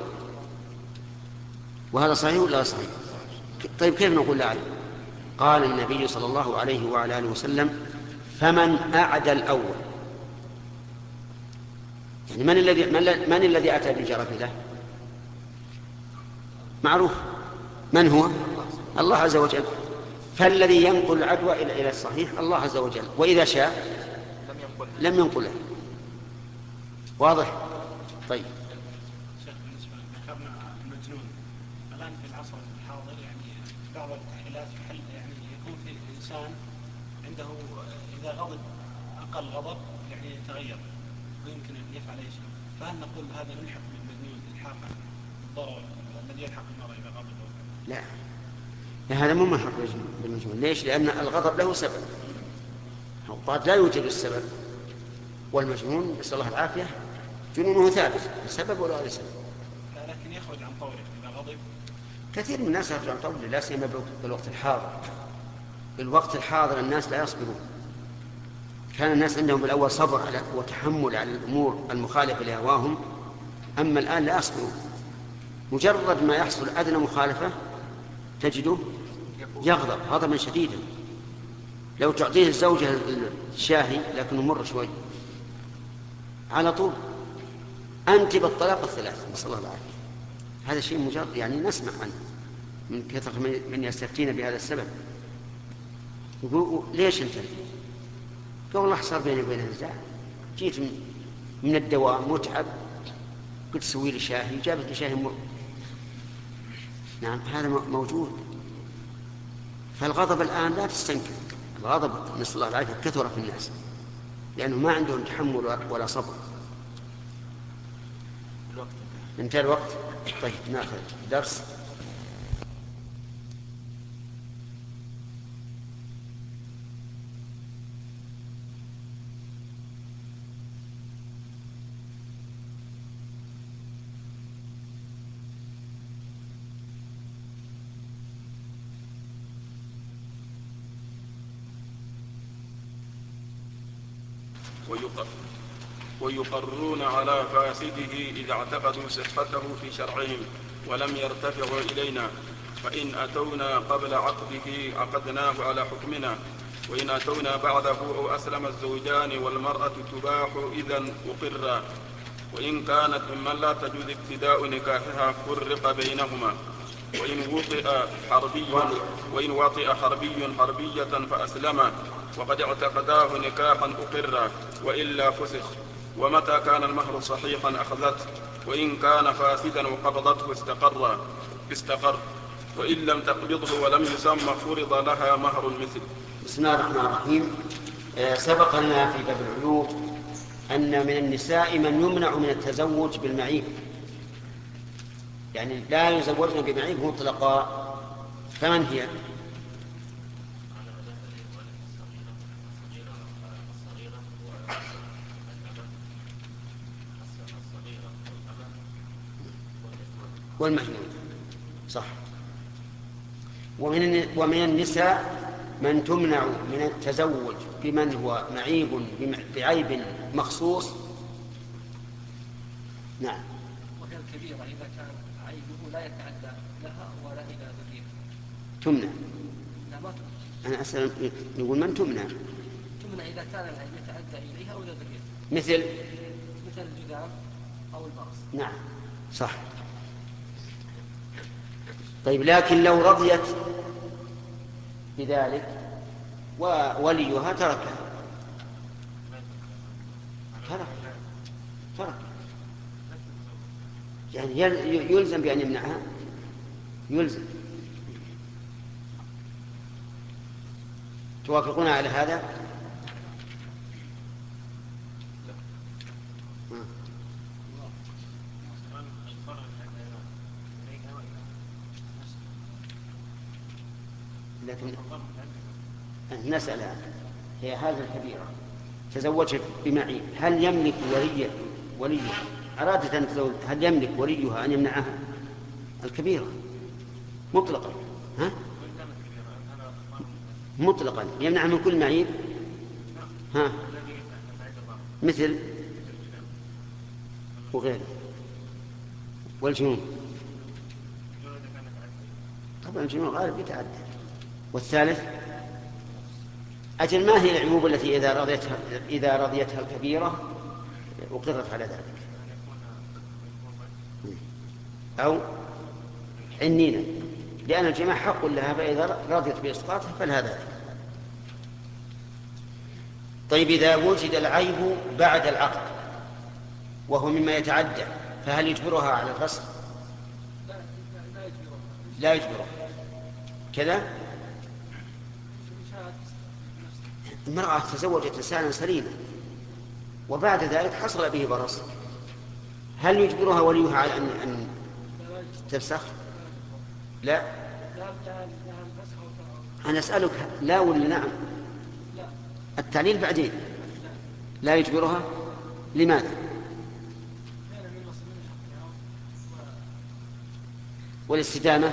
وهذا صحيح ولا صحيح؟ طيب كيف نقول لا عدوى؟ قال النبي صلى الله عليه وعلى آله وسلم فمن أعدى الأول، يعني من الذي من الذي أتى بالجرب له؟ معروف من هو؟ الله عز وجل. فالذي ينقل العدوى إلى إلى الصحيح الله عز وجل، وإذا شاء لم ينقله. واضح؟ طيب. شيخ بالنسبة ذكرنا المجنون الآن في العصر الحاضر، يعني بعض التحليلات يحل يعني يكون في إنسان عنده إذا غضب أقل غضب يعني يتغير ويمكن أن يفعل أي شيء، فهل نقول هذا نلحق بالمجنون إلحاقا بالضرر الذي يلحق المرء إذا غضب؟ لا، هذا مو ملحق بالمجنون. ليش؟ لأن الغضب له سبب، أوقات لا يوجد السبب، والمجنون نسأل الله العافية جنونه ثابت بسبب ولا غير سبب. لكن يخرج عن طوره إذا غضب. كثير من الناس يخرج عن طوره، لا سيما بالوقت الحاضر. بالوقت الحاضر الناس لا يصبرون. كان الناس عندهم بالأول صبر على وتحمل على الأمور المخالفة لهواهم، أما الآن لا يصبرون. مجرد ما يحصل أدنى مخالفة تجده يغضب غضبا شديدا. لو تعطيه الزوجة الشاهي لكنه مر شوي على طول أنت بالطلاق الثلاث، نسأل الله العافية. هذا شيء مجرد يعني نسمع عنه من كثرة من يستفتين بهذا السبب. يقول ليش أنت؟ قال والله صار بيني وبين نزاع، جيت من الدوام متعب، قلت سوي لي شاهي، جابت لي شاهي مر. نعم هذا موجود. فالغضب الآن لا تستنكر، الغضب نسأل الله العافية كثر في الناس لأنه ما عندهم تحمل ولا صبر. انتهى الوقت. طيب ناخذ درس. ويقرون على فاسده إذا اعتقدوا صحته في شرعهم ولم يرتفعوا إلينا، فإن أتونا قبل عقده عقدناه على حكمنا، وإن أتونا بعده أو أسلم الزوجان والمرأة تباح إذن أقرا، وإن كانت ممن لا تجوز ابتداء نكاحها فرق بينهما، وإن وطئ حربي وإن وطئ حربي حربية فأسلما وقد اعتقداه نكاحا أقرا، وإلا فسخ. ومتى كان المهر صحيحا أخذته، وإن كان فاسدا وقبضته استقر استقر وإن لم تقبضه ولم يسمى فرض لها مهر المثل. بسم الله الرحمن الرحيم. سبق لنا في باب العيوب أن من النساء من يمنع من التزوج بالمعيب، يعني لا يزوجن بمعيب مطلقا. فمن هي؟ والمجنون، صح. ومن ومن النساء من تمنع من التزوج بمن هو معيب بعيب مخصوص. نعم. وهي الكبيرة إذا كان عيبه لا يتعدى لها ولا إلى ذريته تمنع. لا ما تمنع. أنا أسأل، نقول من تمنع تمنع إذا كان العيب يتعدى إليها أو إذا بقيت مثل مثل الجذام أو البرص. نعم صح. طيب لكن لو رضيت بذلك ووليها تركها ترك ترك يعني يلزم بأن يمنعها يلزم. توافقون على هذا؟ لكن المسألة هي هذه الكبيرة تزوجت بمعين، هل يملك ولي وليها أرادت أن تزوج هل يملك وليها أن يمنعها؟ الكبيرة مطلقا ها؟ مطلقا يمنع من كل معيب ها مثل وغيره والجنون. طبعا الجنون غالب يتعدى. والثالث أجل ما هي العيوب التي إذا رضيتها إذا رضيتها الكبيرة أقرت على ذلك؟ أو عنينا، لأن الجماع حق لها فإذا رضيت بإسقاطه فلها ذلك. طيب إذا وجد العيب بعد العقد وهو مما يتعدى فهل يجبرها على الفسخ؟ لا يجبرها كذا. المرأة تزوجت إنسانا سليما وبعد ذلك حصل به برص، هل يجبرها وليها على أن, أن تفسخ؟ لا. أنا أسألك لا ولا نعم؟ التعليل بعدين. لا يجبرها لماذا؟ والاستدامة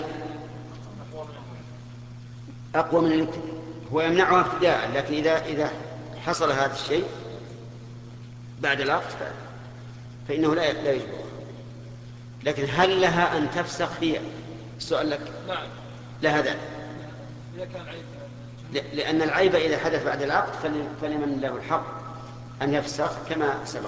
أقوى من اليمكن، هو يمنعها ابتداء، لكن إذا إذا حصل هذا الشيء بعد العقد فإنه لا لا يجبرها. لكن هل لها أن تفسخ هي؟ السؤال لك. نعم لها ذلك، لأن العيب إذا حدث بعد العقد فلمن له الحق أن يفسخ كما سبق.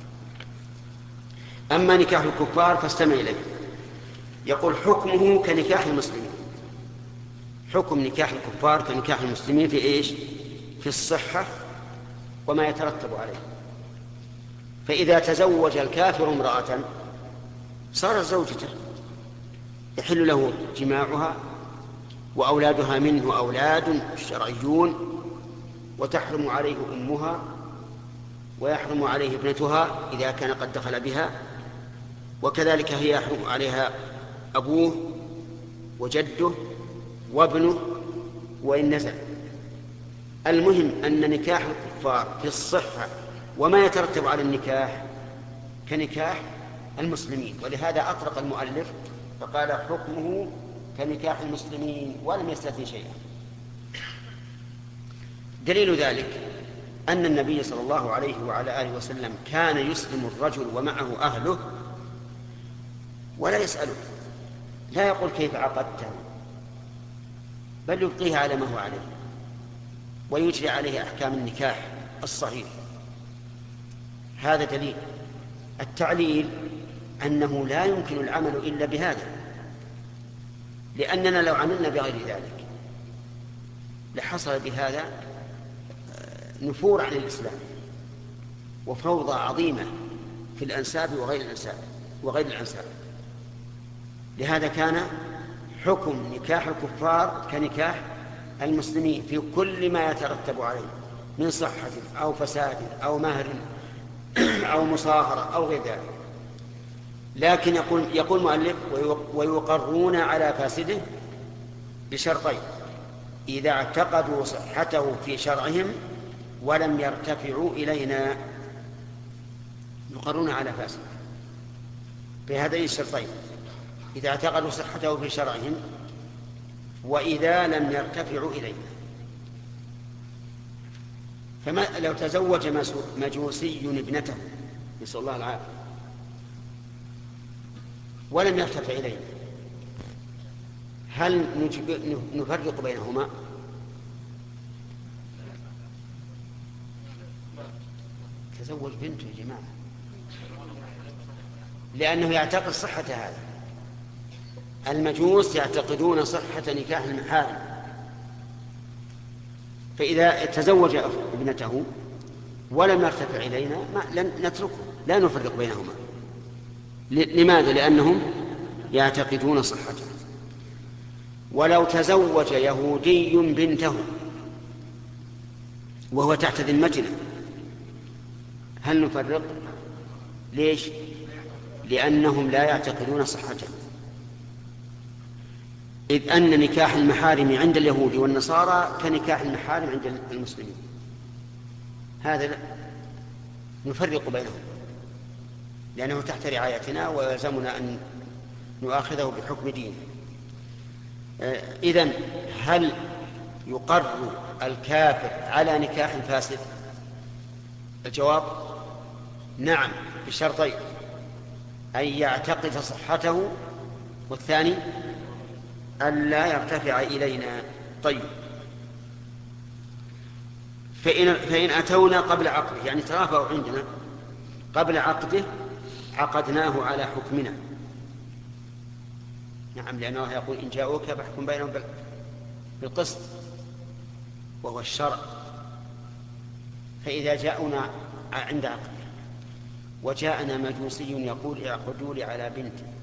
أما نكاح الكفار فاستمع إليه. يقول حكمه كنكاح المسلمين. حكم نكاح الكفار كنكاح المسلمين في إيش؟ في الصحة وما يترتب عليه. فإذا تزوج الكافر امرأة صارت زوجته، يحل له جماعها وأولادها منه أولاد شرعيون، وتحرم عليه أمها ويحرم عليه ابنتها إذا كان قد دخل بها، وكذلك هي يحرم عليها أبوه وجده وابنه وإن نزل. المهم أن نكاح الكفار في الصحة وما يترتب على النكاح كنكاح المسلمين، ولهذا أطلق المؤلف فقال حكمه كنكاح المسلمين ولم يستثني شيئا. دليل ذلك أن النبي صلى الله عليه وعلى آله وسلم كان يسلم الرجل ومعه أهله ولا يسأله، لا يقول كيف عقدته، بل يبقيه على ما هو عليه ويجري عليه أحكام النكاح الصحيح. هذا دليل. التعليل أنه لا يمكن العمل إلا بهذا، لأننا لو عملنا بغير ذلك لحصل بهذا نفور عن الإسلام وفوضى عظيمة في الأنساب وغير الأنساب وغير الأنساب. لهذا كان حكم نكاح الكفار كنكاح المسلمين في كل ما يترتب عليه من صحة أو فساد أو مهر أو مصاهرة أو غير ذلك. لكن يقول يقول مؤلف ويقرون على فاسده بشرطين: إذا اعتقدوا صحته في شرعهم ولم يرتفعوا إلينا. يقرون على فاسده بهذين الشرطين: إذا اعتقدوا صحته في شرعهم وإذا لم يرتفعوا إلينا. فما لو تزوج مجوسي ابنته نسأل الله العافية ولم يرتفع إلينا، هل نفرق بينهما؟ يتزوج بنته يا جماعة، لأنه يعتقد صحة هذا. المجوس يعتقدون صحة نكاح المحارم، فإذا تزوج ابنته ولم يرتفع إلينا ما لن نتركه، لا نفرق بينهما. لماذا؟ لأنهم يعتقدون صحته. ولو تزوج يهودي بنته وهو تحت ذمتنا هل نفرق؟ ليش؟ لأنهم لا يعتقدون صحته، إذ أن نكاح المحارم عند اليهود والنصارى كنكاح المحارم عند المسلمين، هذا لا نفرق بينهم لأنه تحت رعايتنا ويلزمنا أن نؤاخذه بحكم دينه. إذن هل يقر الكافر على نكاح فاسد؟ الجواب نعم، بشرطين: أن يعتقد صحته، والثاني أن لا يرتفع إلينا. طيب، فإن, فإن أتونا قبل عقده، يعني ترافعوا عندنا قبل عقده، عقدناه على حكمنا. نعم، لأنه يقول إن جاءوك فاحكم بينهم بالقسط وهو الشرع. فإذا جاءنا عند عقده وجاءنا مجوسي يقول اعقدوا لي على بنتي